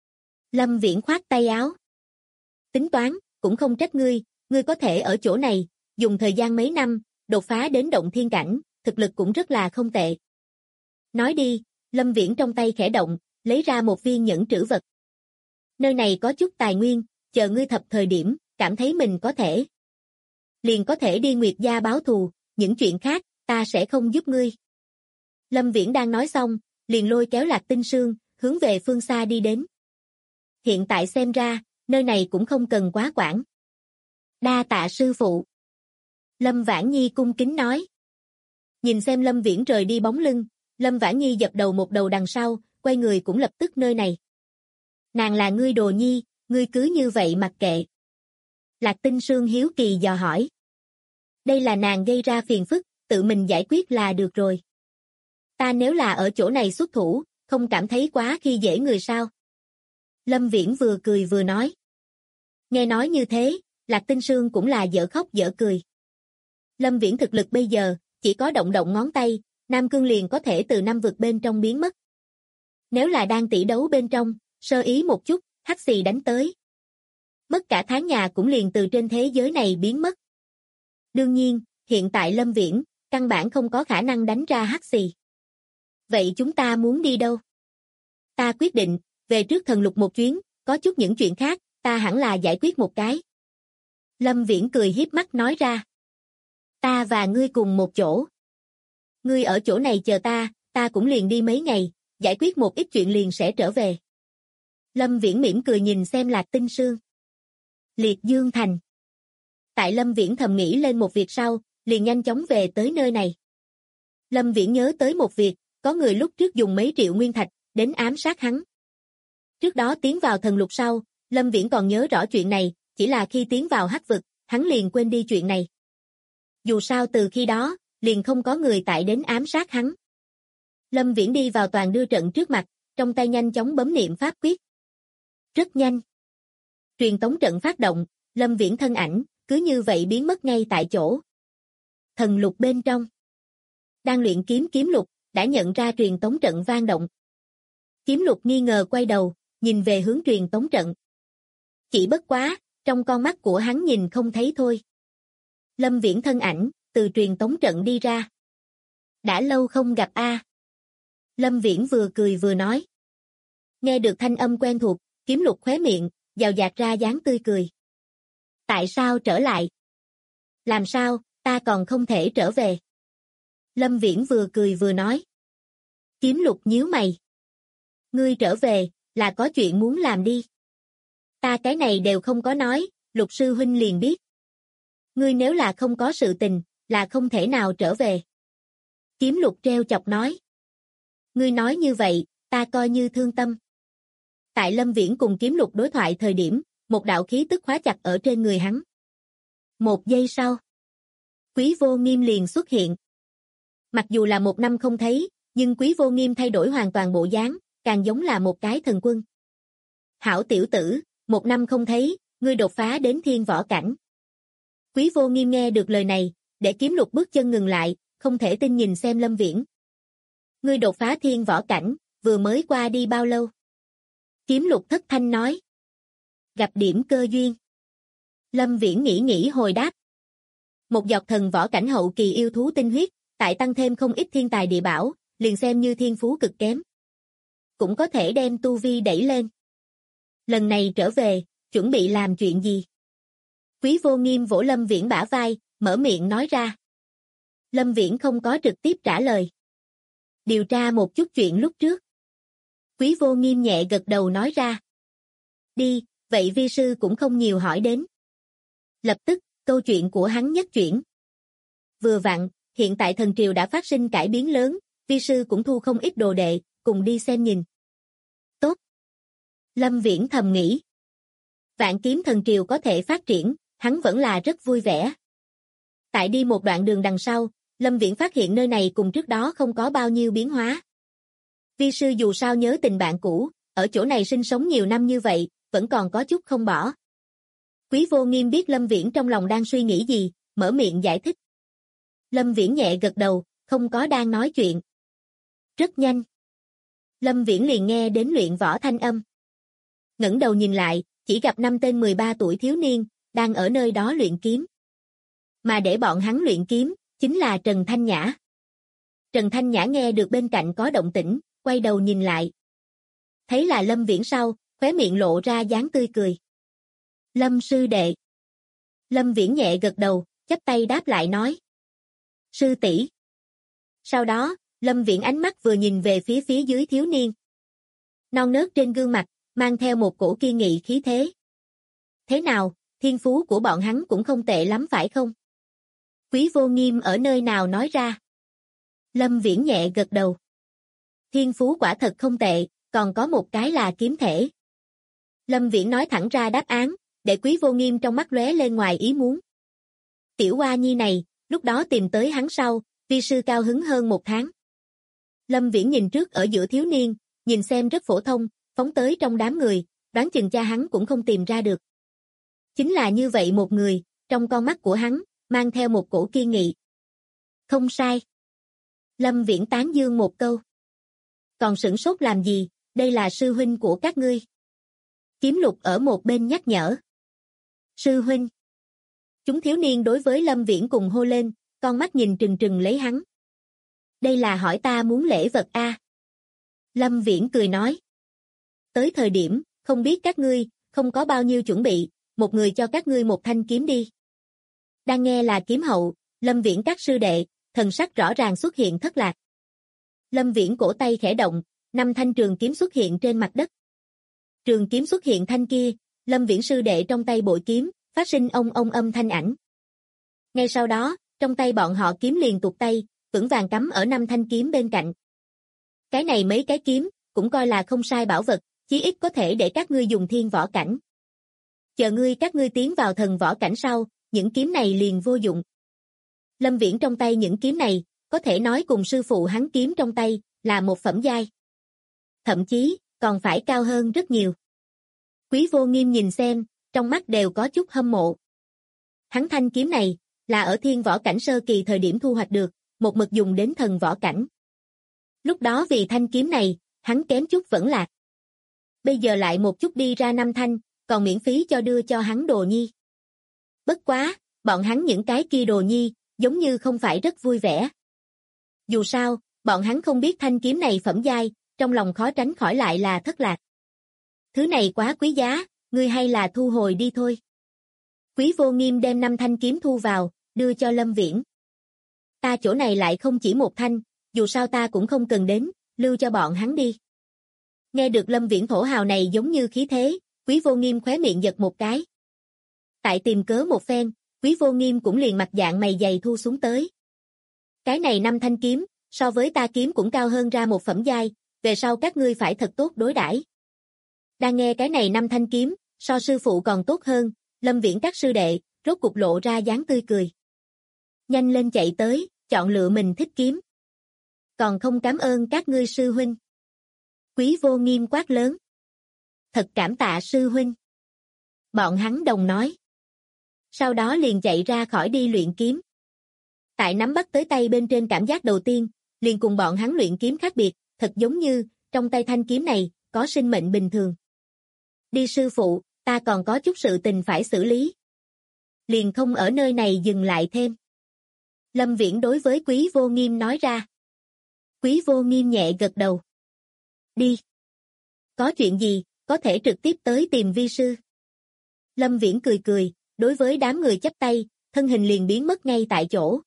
Lâm Viễn khoát tay áo. Tính toán, cũng không trách ngươi, ngươi có thể ở chỗ này, dùng thời gian mấy năm, đột phá đến động thiên cảnh, thực lực cũng rất là không tệ. Nói đi, Lâm Viễn trong tay khẽ động, lấy ra một viên nhẫn trữ vật. Nơi này có chút tài nguyên, chờ ngươi thập thời điểm, cảm thấy mình có thể. Liền có thể đi Nguyệt gia báo thù, những chuyện khác, ta sẽ không giúp ngươi. Lâm Viễn đang nói xong, liền lôi kéo Lạc Tinh Sương, hướng về phương xa đi đến. Hiện tại xem ra, nơi này cũng không cần quá quản. Đa tạ sư phụ. Lâm Vãn Nhi cung kính nói. Nhìn xem Lâm Viễn rời đi bóng lưng, Lâm Vãn Nhi dập đầu một đầu đằng sau, quay người cũng lập tức nơi này. Nàng là ngươi Đồ Nhi, ngươi cứ như vậy mặc kệ. Lạc Tinh Sương hiếu kỳ dò hỏi. Đây là nàng gây ra phiền phức, tự mình giải quyết là được rồi. Ta nếu là ở chỗ này xuất thủ, không cảm thấy quá khi dễ người sao? Lâm Viễn vừa cười vừa nói. Nghe nói như thế, Lạc Tinh Sương cũng là dở khóc dở cười. Lâm Viễn thực lực bây giờ, chỉ có động động ngón tay, Nam Cương liền có thể từ năm vực bên trong biến mất. Nếu là đang tỷ đấu bên trong, sơ ý một chút, hắc xì đánh tới. Mất cả tháng nhà cũng liền từ trên thế giới này biến mất. Đương nhiên, hiện tại Lâm Viễn, căn bản không có khả năng đánh ra hắc xì. Vậy chúng ta muốn đi đâu? Ta quyết định, về trước thần lục một chuyến, có chút những chuyện khác, ta hẳn là giải quyết một cái. Lâm Viễn cười hiếp mắt nói ra. Ta và ngươi cùng một chỗ. Ngươi ở chỗ này chờ ta cũng liền đi mấy ngày, giải quyết một ít chuyện liền sẽ trở về. Lâm Viễn mỉm cười nhìn xem Lạc Tinh Sương. Liệt Dương Thành. Tại Lâm Viễn thầm nghĩ lên một việc sau, liền nhanh chóng về tới nơi này. Lâm Viễn nhớ tới một việc, có người lúc trước dùng mấy triệu nguyên thạch, đến ám sát hắn. Trước đó tiến vào thần lục sau, Lâm Viễn còn nhớ rõ chuyện này, chỉ là khi tiến vào hắc vực, hắn liền quên đi chuyện này. Dù sao từ khi đó, liền không có người tại đến ám sát hắn. Lâm Viễn đi vào toàn đưa trận trước mặt, trong tay nhanh chóng bấm niệm pháp quyết. Rất nhanh. Truyền tống trận phát động, Lâm Viễn thân ảnh, cứ như vậy biến mất ngay tại chỗ. Thần lục bên trong. Đang luyện kiếm lục, đã nhận ra truyền tống trận vang động. Kiếm lục nghi ngờ quay đầu, nhìn về hướng truyền tống trận. Chỉ bất quá, trong con mắt của hắn nhìn không thấy thôi. Lâm Viễn thân ảnh, từ truyền tống trận đi ra. Đã lâu không gặp a. Lâm Viễn vừa cười vừa nói. Nghe được thanh âm quen thuộc, kiếm lục khóe miệng, dào dạt ra dáng tươi cười. Tại sao trở lại? Làm sao, ta còn không thể trở về. Lâm Viễn vừa cười vừa nói. Kiếm Lục nhíu mày. Ngươi trở về, là có chuyện muốn làm đi. Ta cái này đều không có nói, Lục sư huynh liền biết. Ngươi nếu là không có sự tình, là không thể nào trở về. Kiếm Lục treo chọc nói. Ngươi nói như vậy, ta coi như thương tâm. Tại Lâm Viễn cùng Kiếm Lục đối thoại thời điểm, một đạo khí tức khóa chặt ở trên người hắn. Một giây sau, Quý Vô Nghiêm liền xuất hiện. Mặc dù là 1 năm không thấy, nhưng Quý Vô Nghiêm thay đổi hoàn toàn bộ dáng, càng giống là một cái thần quân. Hảo tiểu tử, 1 năm không thấy, ngươi đột phá đến thiên võ cảnh. Quý Vô Nghiêm nghe được lời này, để Kiếm Lục bước chân ngừng lại, không thể tin nhìn xem Lâm Viễn. Ngươi đột phá thiên võ cảnh, vừa mới qua đi bao lâu? Kiếm Lục thất thanh nói. Gặp điểm cơ duyên. Lâm Viễn nghĩ hồi đáp. Một giọt thần võ cảnh hậu kỳ yêu thú tinh huyết, tại tăng thêm không ít thiên tài địa bảo, liền xem như thiên phú cực kém. Cũng có thể đem tu vi đẩy lên. Lần này trở về, chuẩn bị làm chuyện gì? Quý Vô Nghiêm vỗ Lâm Viễn bả vai, mở miệng nói ra. Lâm Viễn không có trực tiếp trả lời. Điều tra một chút chuyện lúc trước. Quý Vô Nghiêm nhẹ gật đầu nói ra. Đi, vậy vi sư cũng không nhiều hỏi đến. Lập tức, câu chuyện của hắn nhất chuyển. Vừa vặn, hiện tại thần triều đã phát sinh cải biến lớn, vi sư cũng thu không ít đồ đệ, cùng đi xem nhìn. Tốt. Lâm Viễn thầm nghĩ. Vạn Kiếm thần triều có thể phát triển, hắn vẫn là rất vui vẻ. Tại đi một đoạn đường đằng sau, Lâm Viễn phát hiện nơi này cùng trước đó không có bao nhiêu biến hóa. Vi sư dù sao nhớ tình bạn cũ, ở chỗ này sinh sống nhiều năm như vậy, vẫn còn có chút không bỏ. Quý Vô Nghiêm biết Lâm Viễn trong lòng đang suy nghĩ gì, mở miệng giải thích. Lâm Viễn nhẹ gật đầu, không có đang nói chuyện. Rất nhanh. Lâm Viễn liền nghe đến luyện võ thanh âm. Ngẩng đầu nhìn lại, chỉ gặp 5 tên 13 tuổi thiếu niên, đang ở nơi đó luyện kiếm. Mà để bọn hắn luyện kiếm, chính là Trần Thanh Nhã. Trần Thanh Nhã nghe được bên cạnh có động tĩnh, quay đầu nhìn lại. Thấy là Lâm Viễn sau, khóe miệng lộ ra dáng tươi cười. Lâm sư đệ. Lâm Viễn nhẹ gật đầu, chắp tay đáp lại nói. Sư tỷ. Sau đó, Lâm Viễn ánh mắt vừa nhìn về phía dưới thiếu niên. Non nớt trên gương mặt, mang theo một cổ kiên nghị khí thế. Thế nào, thiên phú của bọn hắn cũng không tệ lắm phải không? Quý Vô Nghiêm ở nơi nào nói ra? Lâm Viễn nhẹ gật đầu. Thiên phú quả thật không tệ, còn có một cái là kiếm thể. Lâm Viễn nói thẳng ra đáp án, để Quý Vô Nghiêm trong mắt lóe lên ngoài ý muốn. Tiểu Hoa Nhi này, lúc đó tìm tới hắn sau, vi sư cao hứng hơn 1 tháng. Lâm Viễn nhìn trước ở giữa thiếu niên, nhìn xem rất phổ thông, phóng tới trong đám người, đoán chừng cha hắn cũng không tìm ra được. Chính là như vậy một người, trong con mắt của hắn, mang theo một cổ kiên nghị. Không sai. Lâm Viễn tán dương một câu. Còn sửng sốt làm gì, đây là sư huynh của các ngươi. Kiếm Lục ở một bên nhắc nhở. Sư huynh. Chúng thiếu niên đối với Lâm Viễn cùng hô lên, con mắt nhìn trừng trừng lấy hắn. Đây là hỏi ta muốn lễ vật a. Lâm Viễn cười nói. Tới thời điểm, không biết các ngươi, không có bao nhiêu chuẩn bị, một người cho các ngươi một thanh kiếm đi. Đang nghe là kiếm hậu, Lâm Viễn các sư đệ, thần sắc rõ ràng xuất hiện thất lạc. Lâm Viễn cổ tay khẽ động, 5 thanh trường kiếm xuất hiện trên mặt đất. Trường kiếm xuất hiện thanh kia, Lâm Viễn sư đệ trong tay bội kiếm, phát sinh ông âm thanh ảnh. Ngay sau đó, trong tay bọn họ kiếm liền tụt tay, vững vàng cắm ở 5 thanh kiếm bên cạnh. Cái này mấy cái kiếm, cũng coi là không sai bảo vật, chí ít có thể để các ngươi dùng thiên võ cảnh. Chờ các ngươi tiến vào thần võ cảnh sau, những kiếm này liền vô dụng. Lâm Viễn trong tay những kiếm này, có thể nói cùng sư phụ hắn kiếm trong tay, là một phẩm giai. Thậm chí, còn phải cao hơn rất nhiều. Quý Vô Nghiêm nhìn xem, trong mắt đều có chút hâm mộ. Hắn thanh kiếm này, là ở thiên võ cảnh sơ kỳ thời điểm thu hoạch được, một mực dùng đến thần võ cảnh. Lúc đó vì thanh kiếm này, hắn kém chút vẫn lạc. Bây giờ lại một chút đi ra 5 thanh, còn miễn phí cho đưa cho hắn đồ nhi. Bất quá, bọn hắn những cái kia đồ nhi, giống như không phải rất vui vẻ. Dù sao, bọn hắn không biết thanh kiếm này phẩm giai, trong lòng khó tránh khỏi lại là thất lạc. Thứ này quá quý giá, ngươi hay là thu hồi đi thôi. Quý Vô Nghiêm đem 5 thanh kiếm thu vào, đưa cho Lâm Viễn. Ta chỗ này lại không chỉ một thanh, dù sao ta cũng không cần đến, lưu cho bọn hắn đi. Nghe được Lâm Viễn thổ hào này giống như khí thế, Quý Vô Nghiêm khóe miệng giật một cái. Tại tìm cớ một phen, Quý Vô Nghiêm cũng liền mặt dạng mày dày thu xuống tới. Cái này 5 thanh kiếm, so với ta kiếm cũng cao hơn ra một phẩm giai, về sau các ngươi phải thật tốt đối đãi. Đang nghe cái này 5 thanh kiếm, so sư phụ còn tốt hơn, Lâm Viễn các sư đệ, rốt cục lộ ra dáng tươi cười. Nhanh lên chạy tới, chọn lựa mình thích kiếm. Còn không cảm ơn các ngươi sư huynh. Quý Vô Nghiêm quát lớn. Thật cảm tạ sư huynh. Bọn hắn đồng nói. Sau đó liền chạy ra khỏi đi luyện kiếm. Tại nắm bắt tới tay bên trên cảm giác đầu tiên, liền cùng bọn hắn luyện kiếm khác biệt, thật giống như, trong tay thanh kiếm này, có sinh mệnh bình thường. Đi sư phụ, ta còn có chút sự tình phải xử lý. Liền không ở nơi này dừng lại thêm. Lâm Viễn đối với Quý Vô Nghiêm nói ra. Quý Vô Nghiêm nhẹ gật đầu. Đi. Có chuyện gì, có thể trực tiếp tới tìm vi sư. Lâm Viễn cười cười, đối với đám người chắp tay, thân hình liền biến mất ngay tại chỗ.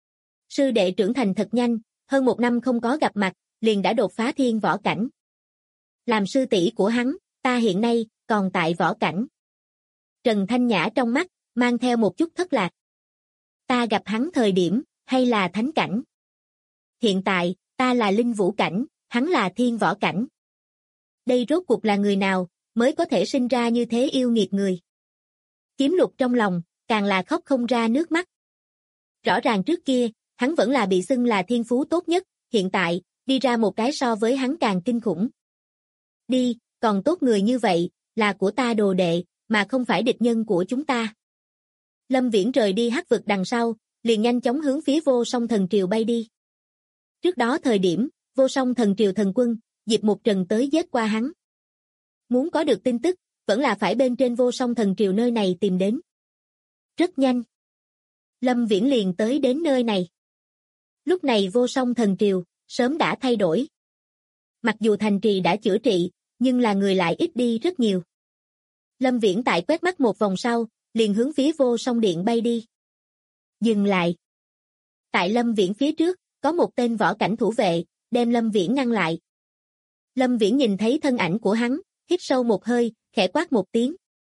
Sư đệ trưởng thành thật nhanh, hơn 1 năm không có gặp mặt, liền đã đột phá thiên võ cảnh. Làm sư tỷ của hắn, ta hiện nay, còn tại võ cảnh. Trần Thanh Nhã trong mắt, mang theo một chút thất lạc. Ta gặp hắn thời điểm, hay là thánh cảnh. Hiện tại, ta là linh vũ cảnh, hắn là thiên võ cảnh. Đây rốt cuộc là người nào, mới có thể sinh ra như thế yêu nghiệt người. Kiếm Lục trong lòng, càng là khóc không ra nước mắt. Rõ ràng trước kia, hắn vẫn là bị xưng là thiên phú tốt nhất, hiện tại, đi ra một cái so với hắn càng kinh khủng. Đi, còn tốt người như vậy, là của ta đồ đệ, mà không phải địch nhân của chúng ta. Lâm Viễn rời đi hắc vực đằng sau, liền nhanh chóng hướng phía Vô Song Thần Triều bay đi. Trước đó thời điểm, Vô Song Thần Triều thần quân, Diệp Mục Trần tới giết qua hắn. Muốn có được tin tức, vẫn là phải bên trên Vô Song Thần Triều nơi này tìm đến. Rất nhanh. Lâm Viễn liền tới đến nơi này. Lúc này Vô Song Thần Triều, sớm đã thay đổi. Mặc dù thành trì đã chữa trị, nhưng là người lại ít đi rất nhiều. Lâm Viễn tại quét mắt một vòng sau, liền hướng phía Vô Song Điện bay đi. Dừng lại. Tại Lâm Viễn phía trước, có một tên võ cảnh thủ vệ, đem Lâm Viễn ngăn lại. Lâm Viễn nhìn thấy thân ảnh của hắn, hít sâu một hơi, khẽ quát một tiếng.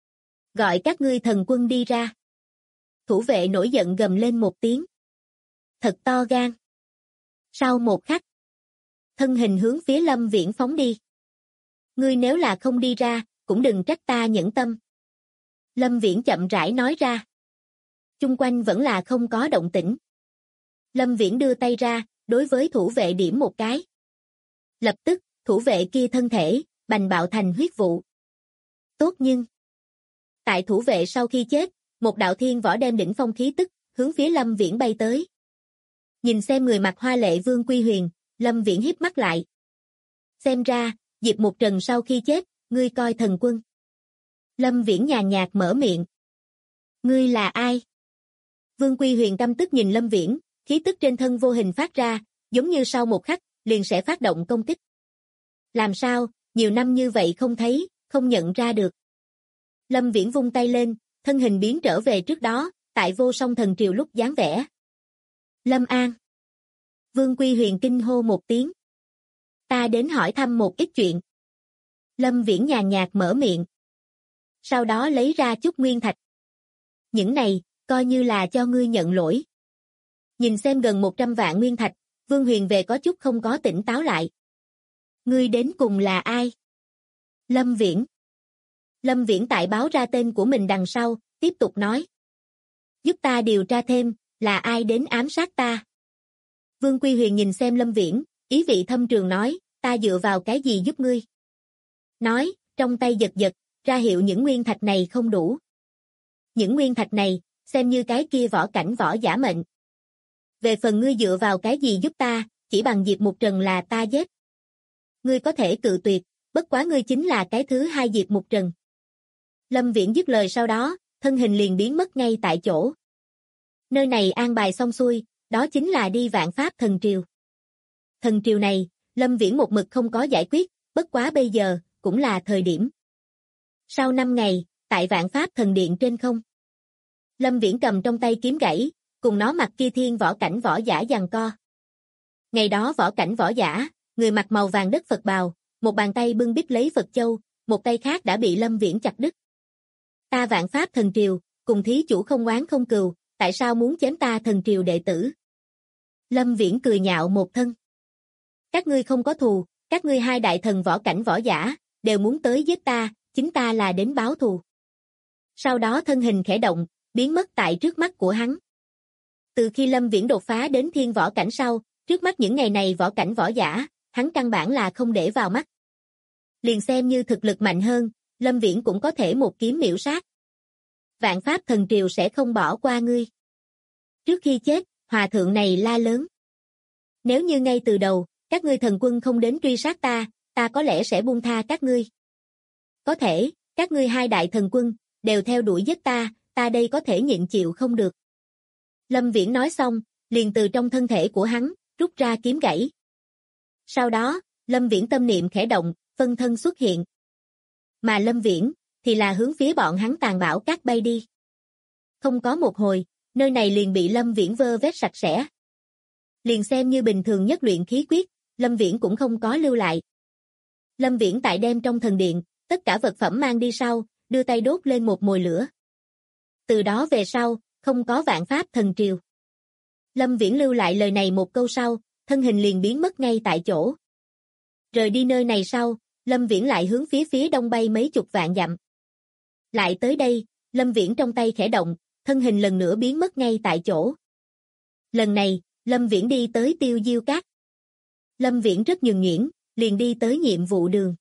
Gọi các ngươi thần quân đi ra. Thủ vệ nổi giận gầm lên một tiếng. Thật to gan. Sau một khắc, thân hình hướng phía Lâm Viễn phóng đi. Ngươi nếu là không đi ra, cũng đừng trách ta nhẫn tâm. Lâm Viễn chậm rãi nói ra. Chung quanh vẫn là không có động tĩnh. Lâm Viễn đưa tay ra, đối với thủ vệ điểm một cái. Lập tức, thủ vệ kia thân thể, bành bạo thành huyết vụ. Tốt nhưng, tại thủ vệ sau khi chết, một đạo thiên võ đem đỉnh phong khí tức, hướng phía Lâm Viễn bay tới. Nhìn xem người mặc hoa lệ Vương Quy Huyền, Lâm Viễn híp mắt lại. Xem ra, Diệp Mục Trần sau khi chết, ngươi coi thần quân. Lâm Viễn nhàn nhạt mở miệng. Ngươi là ai? Vương Quy Huyền căm tức nhìn Lâm Viễn, khí tức trên thân vô hình phát ra, giống như sau một khắc, liền sẽ phát động công kích. Làm sao, nhiều năm như vậy không thấy, không nhận ra được. Lâm Viễn vung tay lên, thân hình biến trở về trước đó, tại Vô Song Thần Triều lúc dáng vẻ. Lâm An. Vương Quy Huyền kinh hô một tiếng. Ta đến hỏi thăm một ít chuyện. Lâm Viễn nhàn nhạt mở miệng. Sau đó lấy ra chút nguyên thạch. Những này, coi như là cho ngươi nhận lỗi. Nhìn xem gần 100 vạn nguyên thạch, Vương Huyền về có chút không có tỉnh táo lại. Ngươi đến cùng là ai? Lâm Viễn. Lâm Viễn tại báo ra tên của mình đằng sau, tiếp tục nói. Giúp ta điều tra thêm, là ai đến ám sát ta? Vương Quy Huyền nhìn xem Lâm Viễn, ý vị thâm trường nói, ta dựa vào cái gì giúp ngươi? Nói, trong tay giật giật, ra hiệu những nguyên thạch này không đủ. Những nguyên thạch này, xem như cái kia võ cảnh võ giả mệnh. Về phần ngươi dựa vào cái gì giúp ta, chỉ bằng Diệp Mục Trần là ta giết. Ngươi có thể cự tuyệt, bất quá ngươi chính là cái thứ hai Diệp Mục Trần. Lâm Viễn dứt lời sau đó, thân hình liền biến mất ngay tại chỗ. Nơi này an bài xong xuôi, đó chính là đi Vạn Pháp Thần Triều. Thần Triều này, Lâm Viễn một mực không có giải quyết, bất quá bây giờ, cũng là thời điểm. Sau 5 ngày, tại Vạn Pháp Thần Điện trên không. Lâm Viễn cầm trong tay kiếm gãy, cùng nó mặt kia thiên võ cảnh võ giả giằng co. Ngày đó võ cảnh võ giả, người mặc màu vàng đất Phật bào, một bàn tay bưng bít lấy Phật châu, một tay khác đã bị Lâm Viễn chặt đứt. Ta Vạn Pháp Thần Triều, cùng thí chủ không oán không cừu, tại sao muốn chém ta Thần Triều đệ tử? Lâm Viễn cười nhạo một thân. Các ngươi không có thù, các ngươi hai đại thần võ cảnh võ giả, đều muốn tới giết ta, chính ta là đến báo thù. Sau đó thân hình khẽ động, biến mất tại trước mắt của hắn. Từ khi Lâm Viễn đột phá đến thiên võ cảnh sau, trước mắt những ngày này võ cảnh võ giả, hắn căn bản là không để vào mắt. Liền xem như thực lực mạnh hơn, Lâm Viễn cũng có thể một kiếm miểu sát. Vạn Pháp Thần Triều sẽ không bỏ qua ngươi. Trước khi chết, hòa thượng này la lớn. Nếu như ngay từ đầu, các ngươi thần quân không đến truy sát ta, ta có lẽ sẽ buông tha các ngươi. Có thể, các ngươi hai đại thần quân, đều theo đuổi giết ta, ta đây có thể nhịn chịu không được. Lâm Viễn nói xong, liền từ trong thân thể của hắn, rút ra kiếm gãy. Sau đó, Lâm Viễn tâm niệm khẽ động, phân thân xuất hiện. Mà Lâm Viễn, thì là hướng phía bọn hắn tàn bạo cát bay đi. Không có một hồi, nơi này liền bị Lâm Viễn vơ vét sạch sẽ. Liền xem như bình thường nhất luyện khí quyết, Lâm Viễn cũng không có lưu lại. Lâm Viễn tại đem trong thần điện, tất cả vật phẩm mang đi sau, đưa tay đốt lên một mồi lửa. Từ đó về sau, không có Vạn Pháp Thần Triều. Lâm Viễn lưu lại lời này một câu sau, thân hình liền biến mất ngay tại chỗ. Rời đi nơi này sau, Lâm Viễn lại hướng phía đông bay mấy chục vạn dặm. Lại tới đây, Lâm Viễn trong tay khẽ động, thân hình lần nữa biến mất ngay tại chỗ. Lần này, Lâm Viễn đi tới Tiêu Diêu Cát. Lâm Viễn rất nhường nhuyễn, liền đi tới nhiệm vụ đường.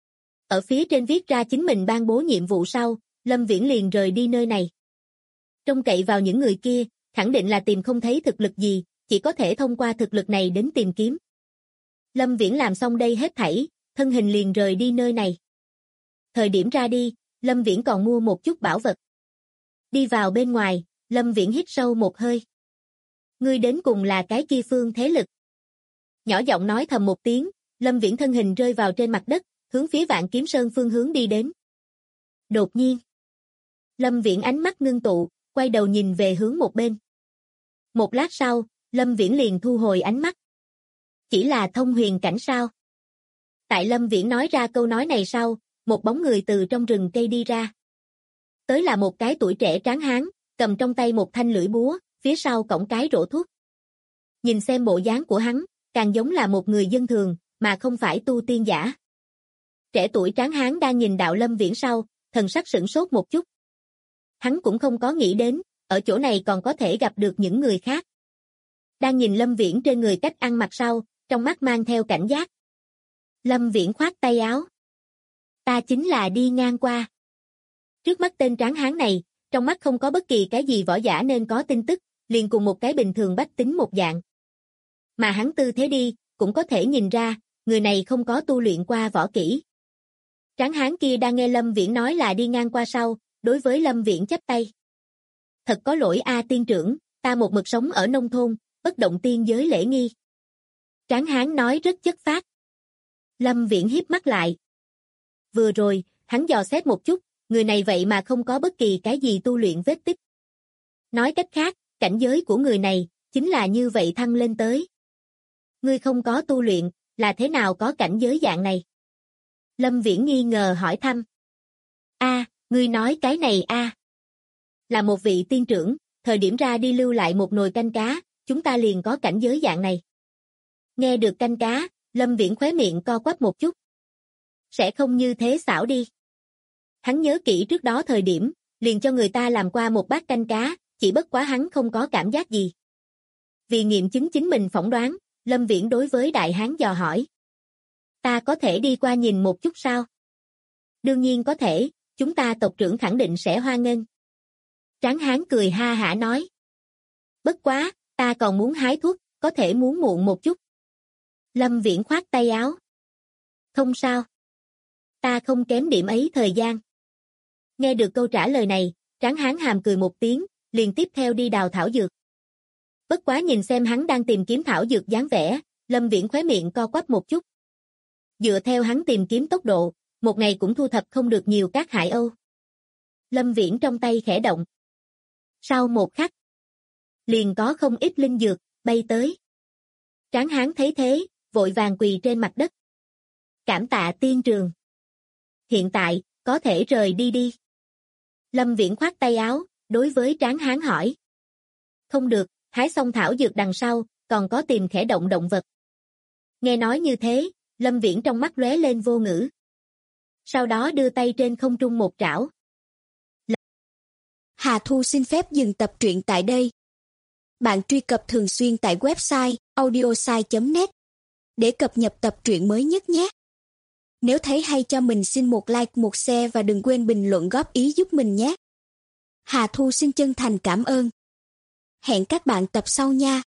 Ở phía trên viết ra chính mình ban bố nhiệm vụ sau, Lâm Viễn liền rời đi nơi này. Trông cậy vào những người kia, khẳng định là tìm không thấy thực lực gì, chỉ có thể thông qua thực lực này đến tìm kiếm. Lâm Viễn làm xong đây hết thảy, thân hình liền rời đi nơi này. Thời điểm ra đi, Lâm Viễn còn mua một chút bảo vật. Đi vào bên ngoài, Lâm Viễn hít sâu một hơi. Ngươi đến cùng là cái kia phương thế lực. Nhỏ giọng nói thầm một tiếng, Lâm Viễn thân hình rơi vào trên mặt đất, hướng phía Vạn Kiếm Sơn phương hướng đi đến. Đột nhiên, Lâm Viễn ánh mắt ngưng tụ, quay đầu nhìn về hướng một bên. Một lát sau, Lâm Viễn liền thu hồi ánh mắt. Chỉ là thông huyền cảnh sao? Tại Lâm Viễn nói ra câu nói này sau, một bóng người từ trong rừng cây đi ra. Tới là một cái tuổi trẻ tráng hán, cầm trong tay một thanh lưỡi búa, phía sau cõng cái rổ thuốc. Nhìn xem bộ dáng của hắn, càng giống là một người dân thường, mà không phải tu tiên giả. Trẻ tuổi tráng hán đang nhìn đạo Lâm Viễn sau, thần sắc sửng sốt một chút. Hắn cũng không có nghĩ đến, ở chỗ này còn có thể gặp được những người khác. Đang nhìn Lâm Viễn trên người cách ăn mặc sau, trong mắt mang theo cảnh giác. Lâm Viễn khoát tay áo. Ta chính là đi ngang qua. Trước mắt tên tráng hán này, trong mắt không có bất kỳ cái gì võ giả nên có tin tức, liền cùng một cái bình thường bách tính một dạng. Mà hắn tư thế đi, cũng có thể nhìn ra, người này không có tu luyện qua võ kỹ. Tráng hán kia đang nghe Lâm Viễn nói là đi ngang qua sau, đối với Lâm Viễn chắp tay. Thật có lỗi a tiên trưởng, ta một mực sống ở nông thôn, bất động tiên giới lễ nghi. Tráng hán nói rất chất phác. Lâm Viễn híp mắt lại. Vừa rồi, hắn dò xét một chút, người này vậy mà không có bất kỳ cái gì tu luyện vết tích. Nói cách khác, cảnh giới của người này, chính là như vậy thăng lên tới. Ngươi không có tu luyện, là thế nào có cảnh giới dạng này? Lâm Viễn nghi ngờ hỏi thăm. Ngươi nói cái này Là một vị tiên trưởng, thời điểm ra đi lưu lại một nồi canh cá, chúng ta liền có cảnh giới dạng này. Nghe được canh cá, Lâm Viễn khóe miệng co quắp một chút. Sẽ không như thế xảo đi. Hắn nhớ kỹ trước đó thời điểm, liền cho người ta làm qua một bát canh cá, chỉ bất quá hắn không có cảm giác gì. Vì nghiệm chứng chính mình phỏng đoán, Lâm Viễn đối với đại hán dò hỏi. Ta có thể đi qua nhìn một chút sao? Đương nhiên có thể, chúng ta tộc trưởng khẳng định sẽ hoan nghênh. Tráng hán cười ha hả nói. Bất quá, ta còn muốn hái thuốc, có thể muốn muộn một chút. Lâm Viễn khoát tay áo. Không sao. Ta không kém điểm ấy thời gian. Nghe được câu trả lời này, tráng hán hàm cười một tiếng, liền tiếp theo đi đào thảo dược. Bất quá nhìn xem hắn đang tìm kiếm thảo dược dáng vẻ, Lâm Viễn khóe miệng co quắp một chút. Dựa theo hắn tìm kiếm tốc độ, một ngày cũng thu thập không được nhiều cát hải âu. Lâm Viễn trong tay khẽ động. Sau một khắc, liền có không ít linh dược bay tới. Tráng hán thấy thế, vội vàng quỳ trên mặt đất. Cảm tạ tiên trường. Hiện tại, có thể rời đi đi. Lâm Viễn khoát tay áo, đối với Tráng Hán hỏi. Không được, hái xong thảo dược đằng sau, còn có tìm khẽ động động vật. Nghe nói như thế, Lâm Viễn trong mắt lóe lên vô ngữ. Sau đó đưa tay trên không trung một trảo. Hà Thu xin phép dừng tập truyện tại đây. Bạn truy cập thường xuyên tại website audiosai.net để cập nhật tập truyện mới nhất nhé. Nếu thấy hay cho mình xin một like, một share và đừng quên bình luận góp ý giúp mình nhé. Hà Thu xin chân thành cảm ơn. Hẹn các bạn tập sau nha.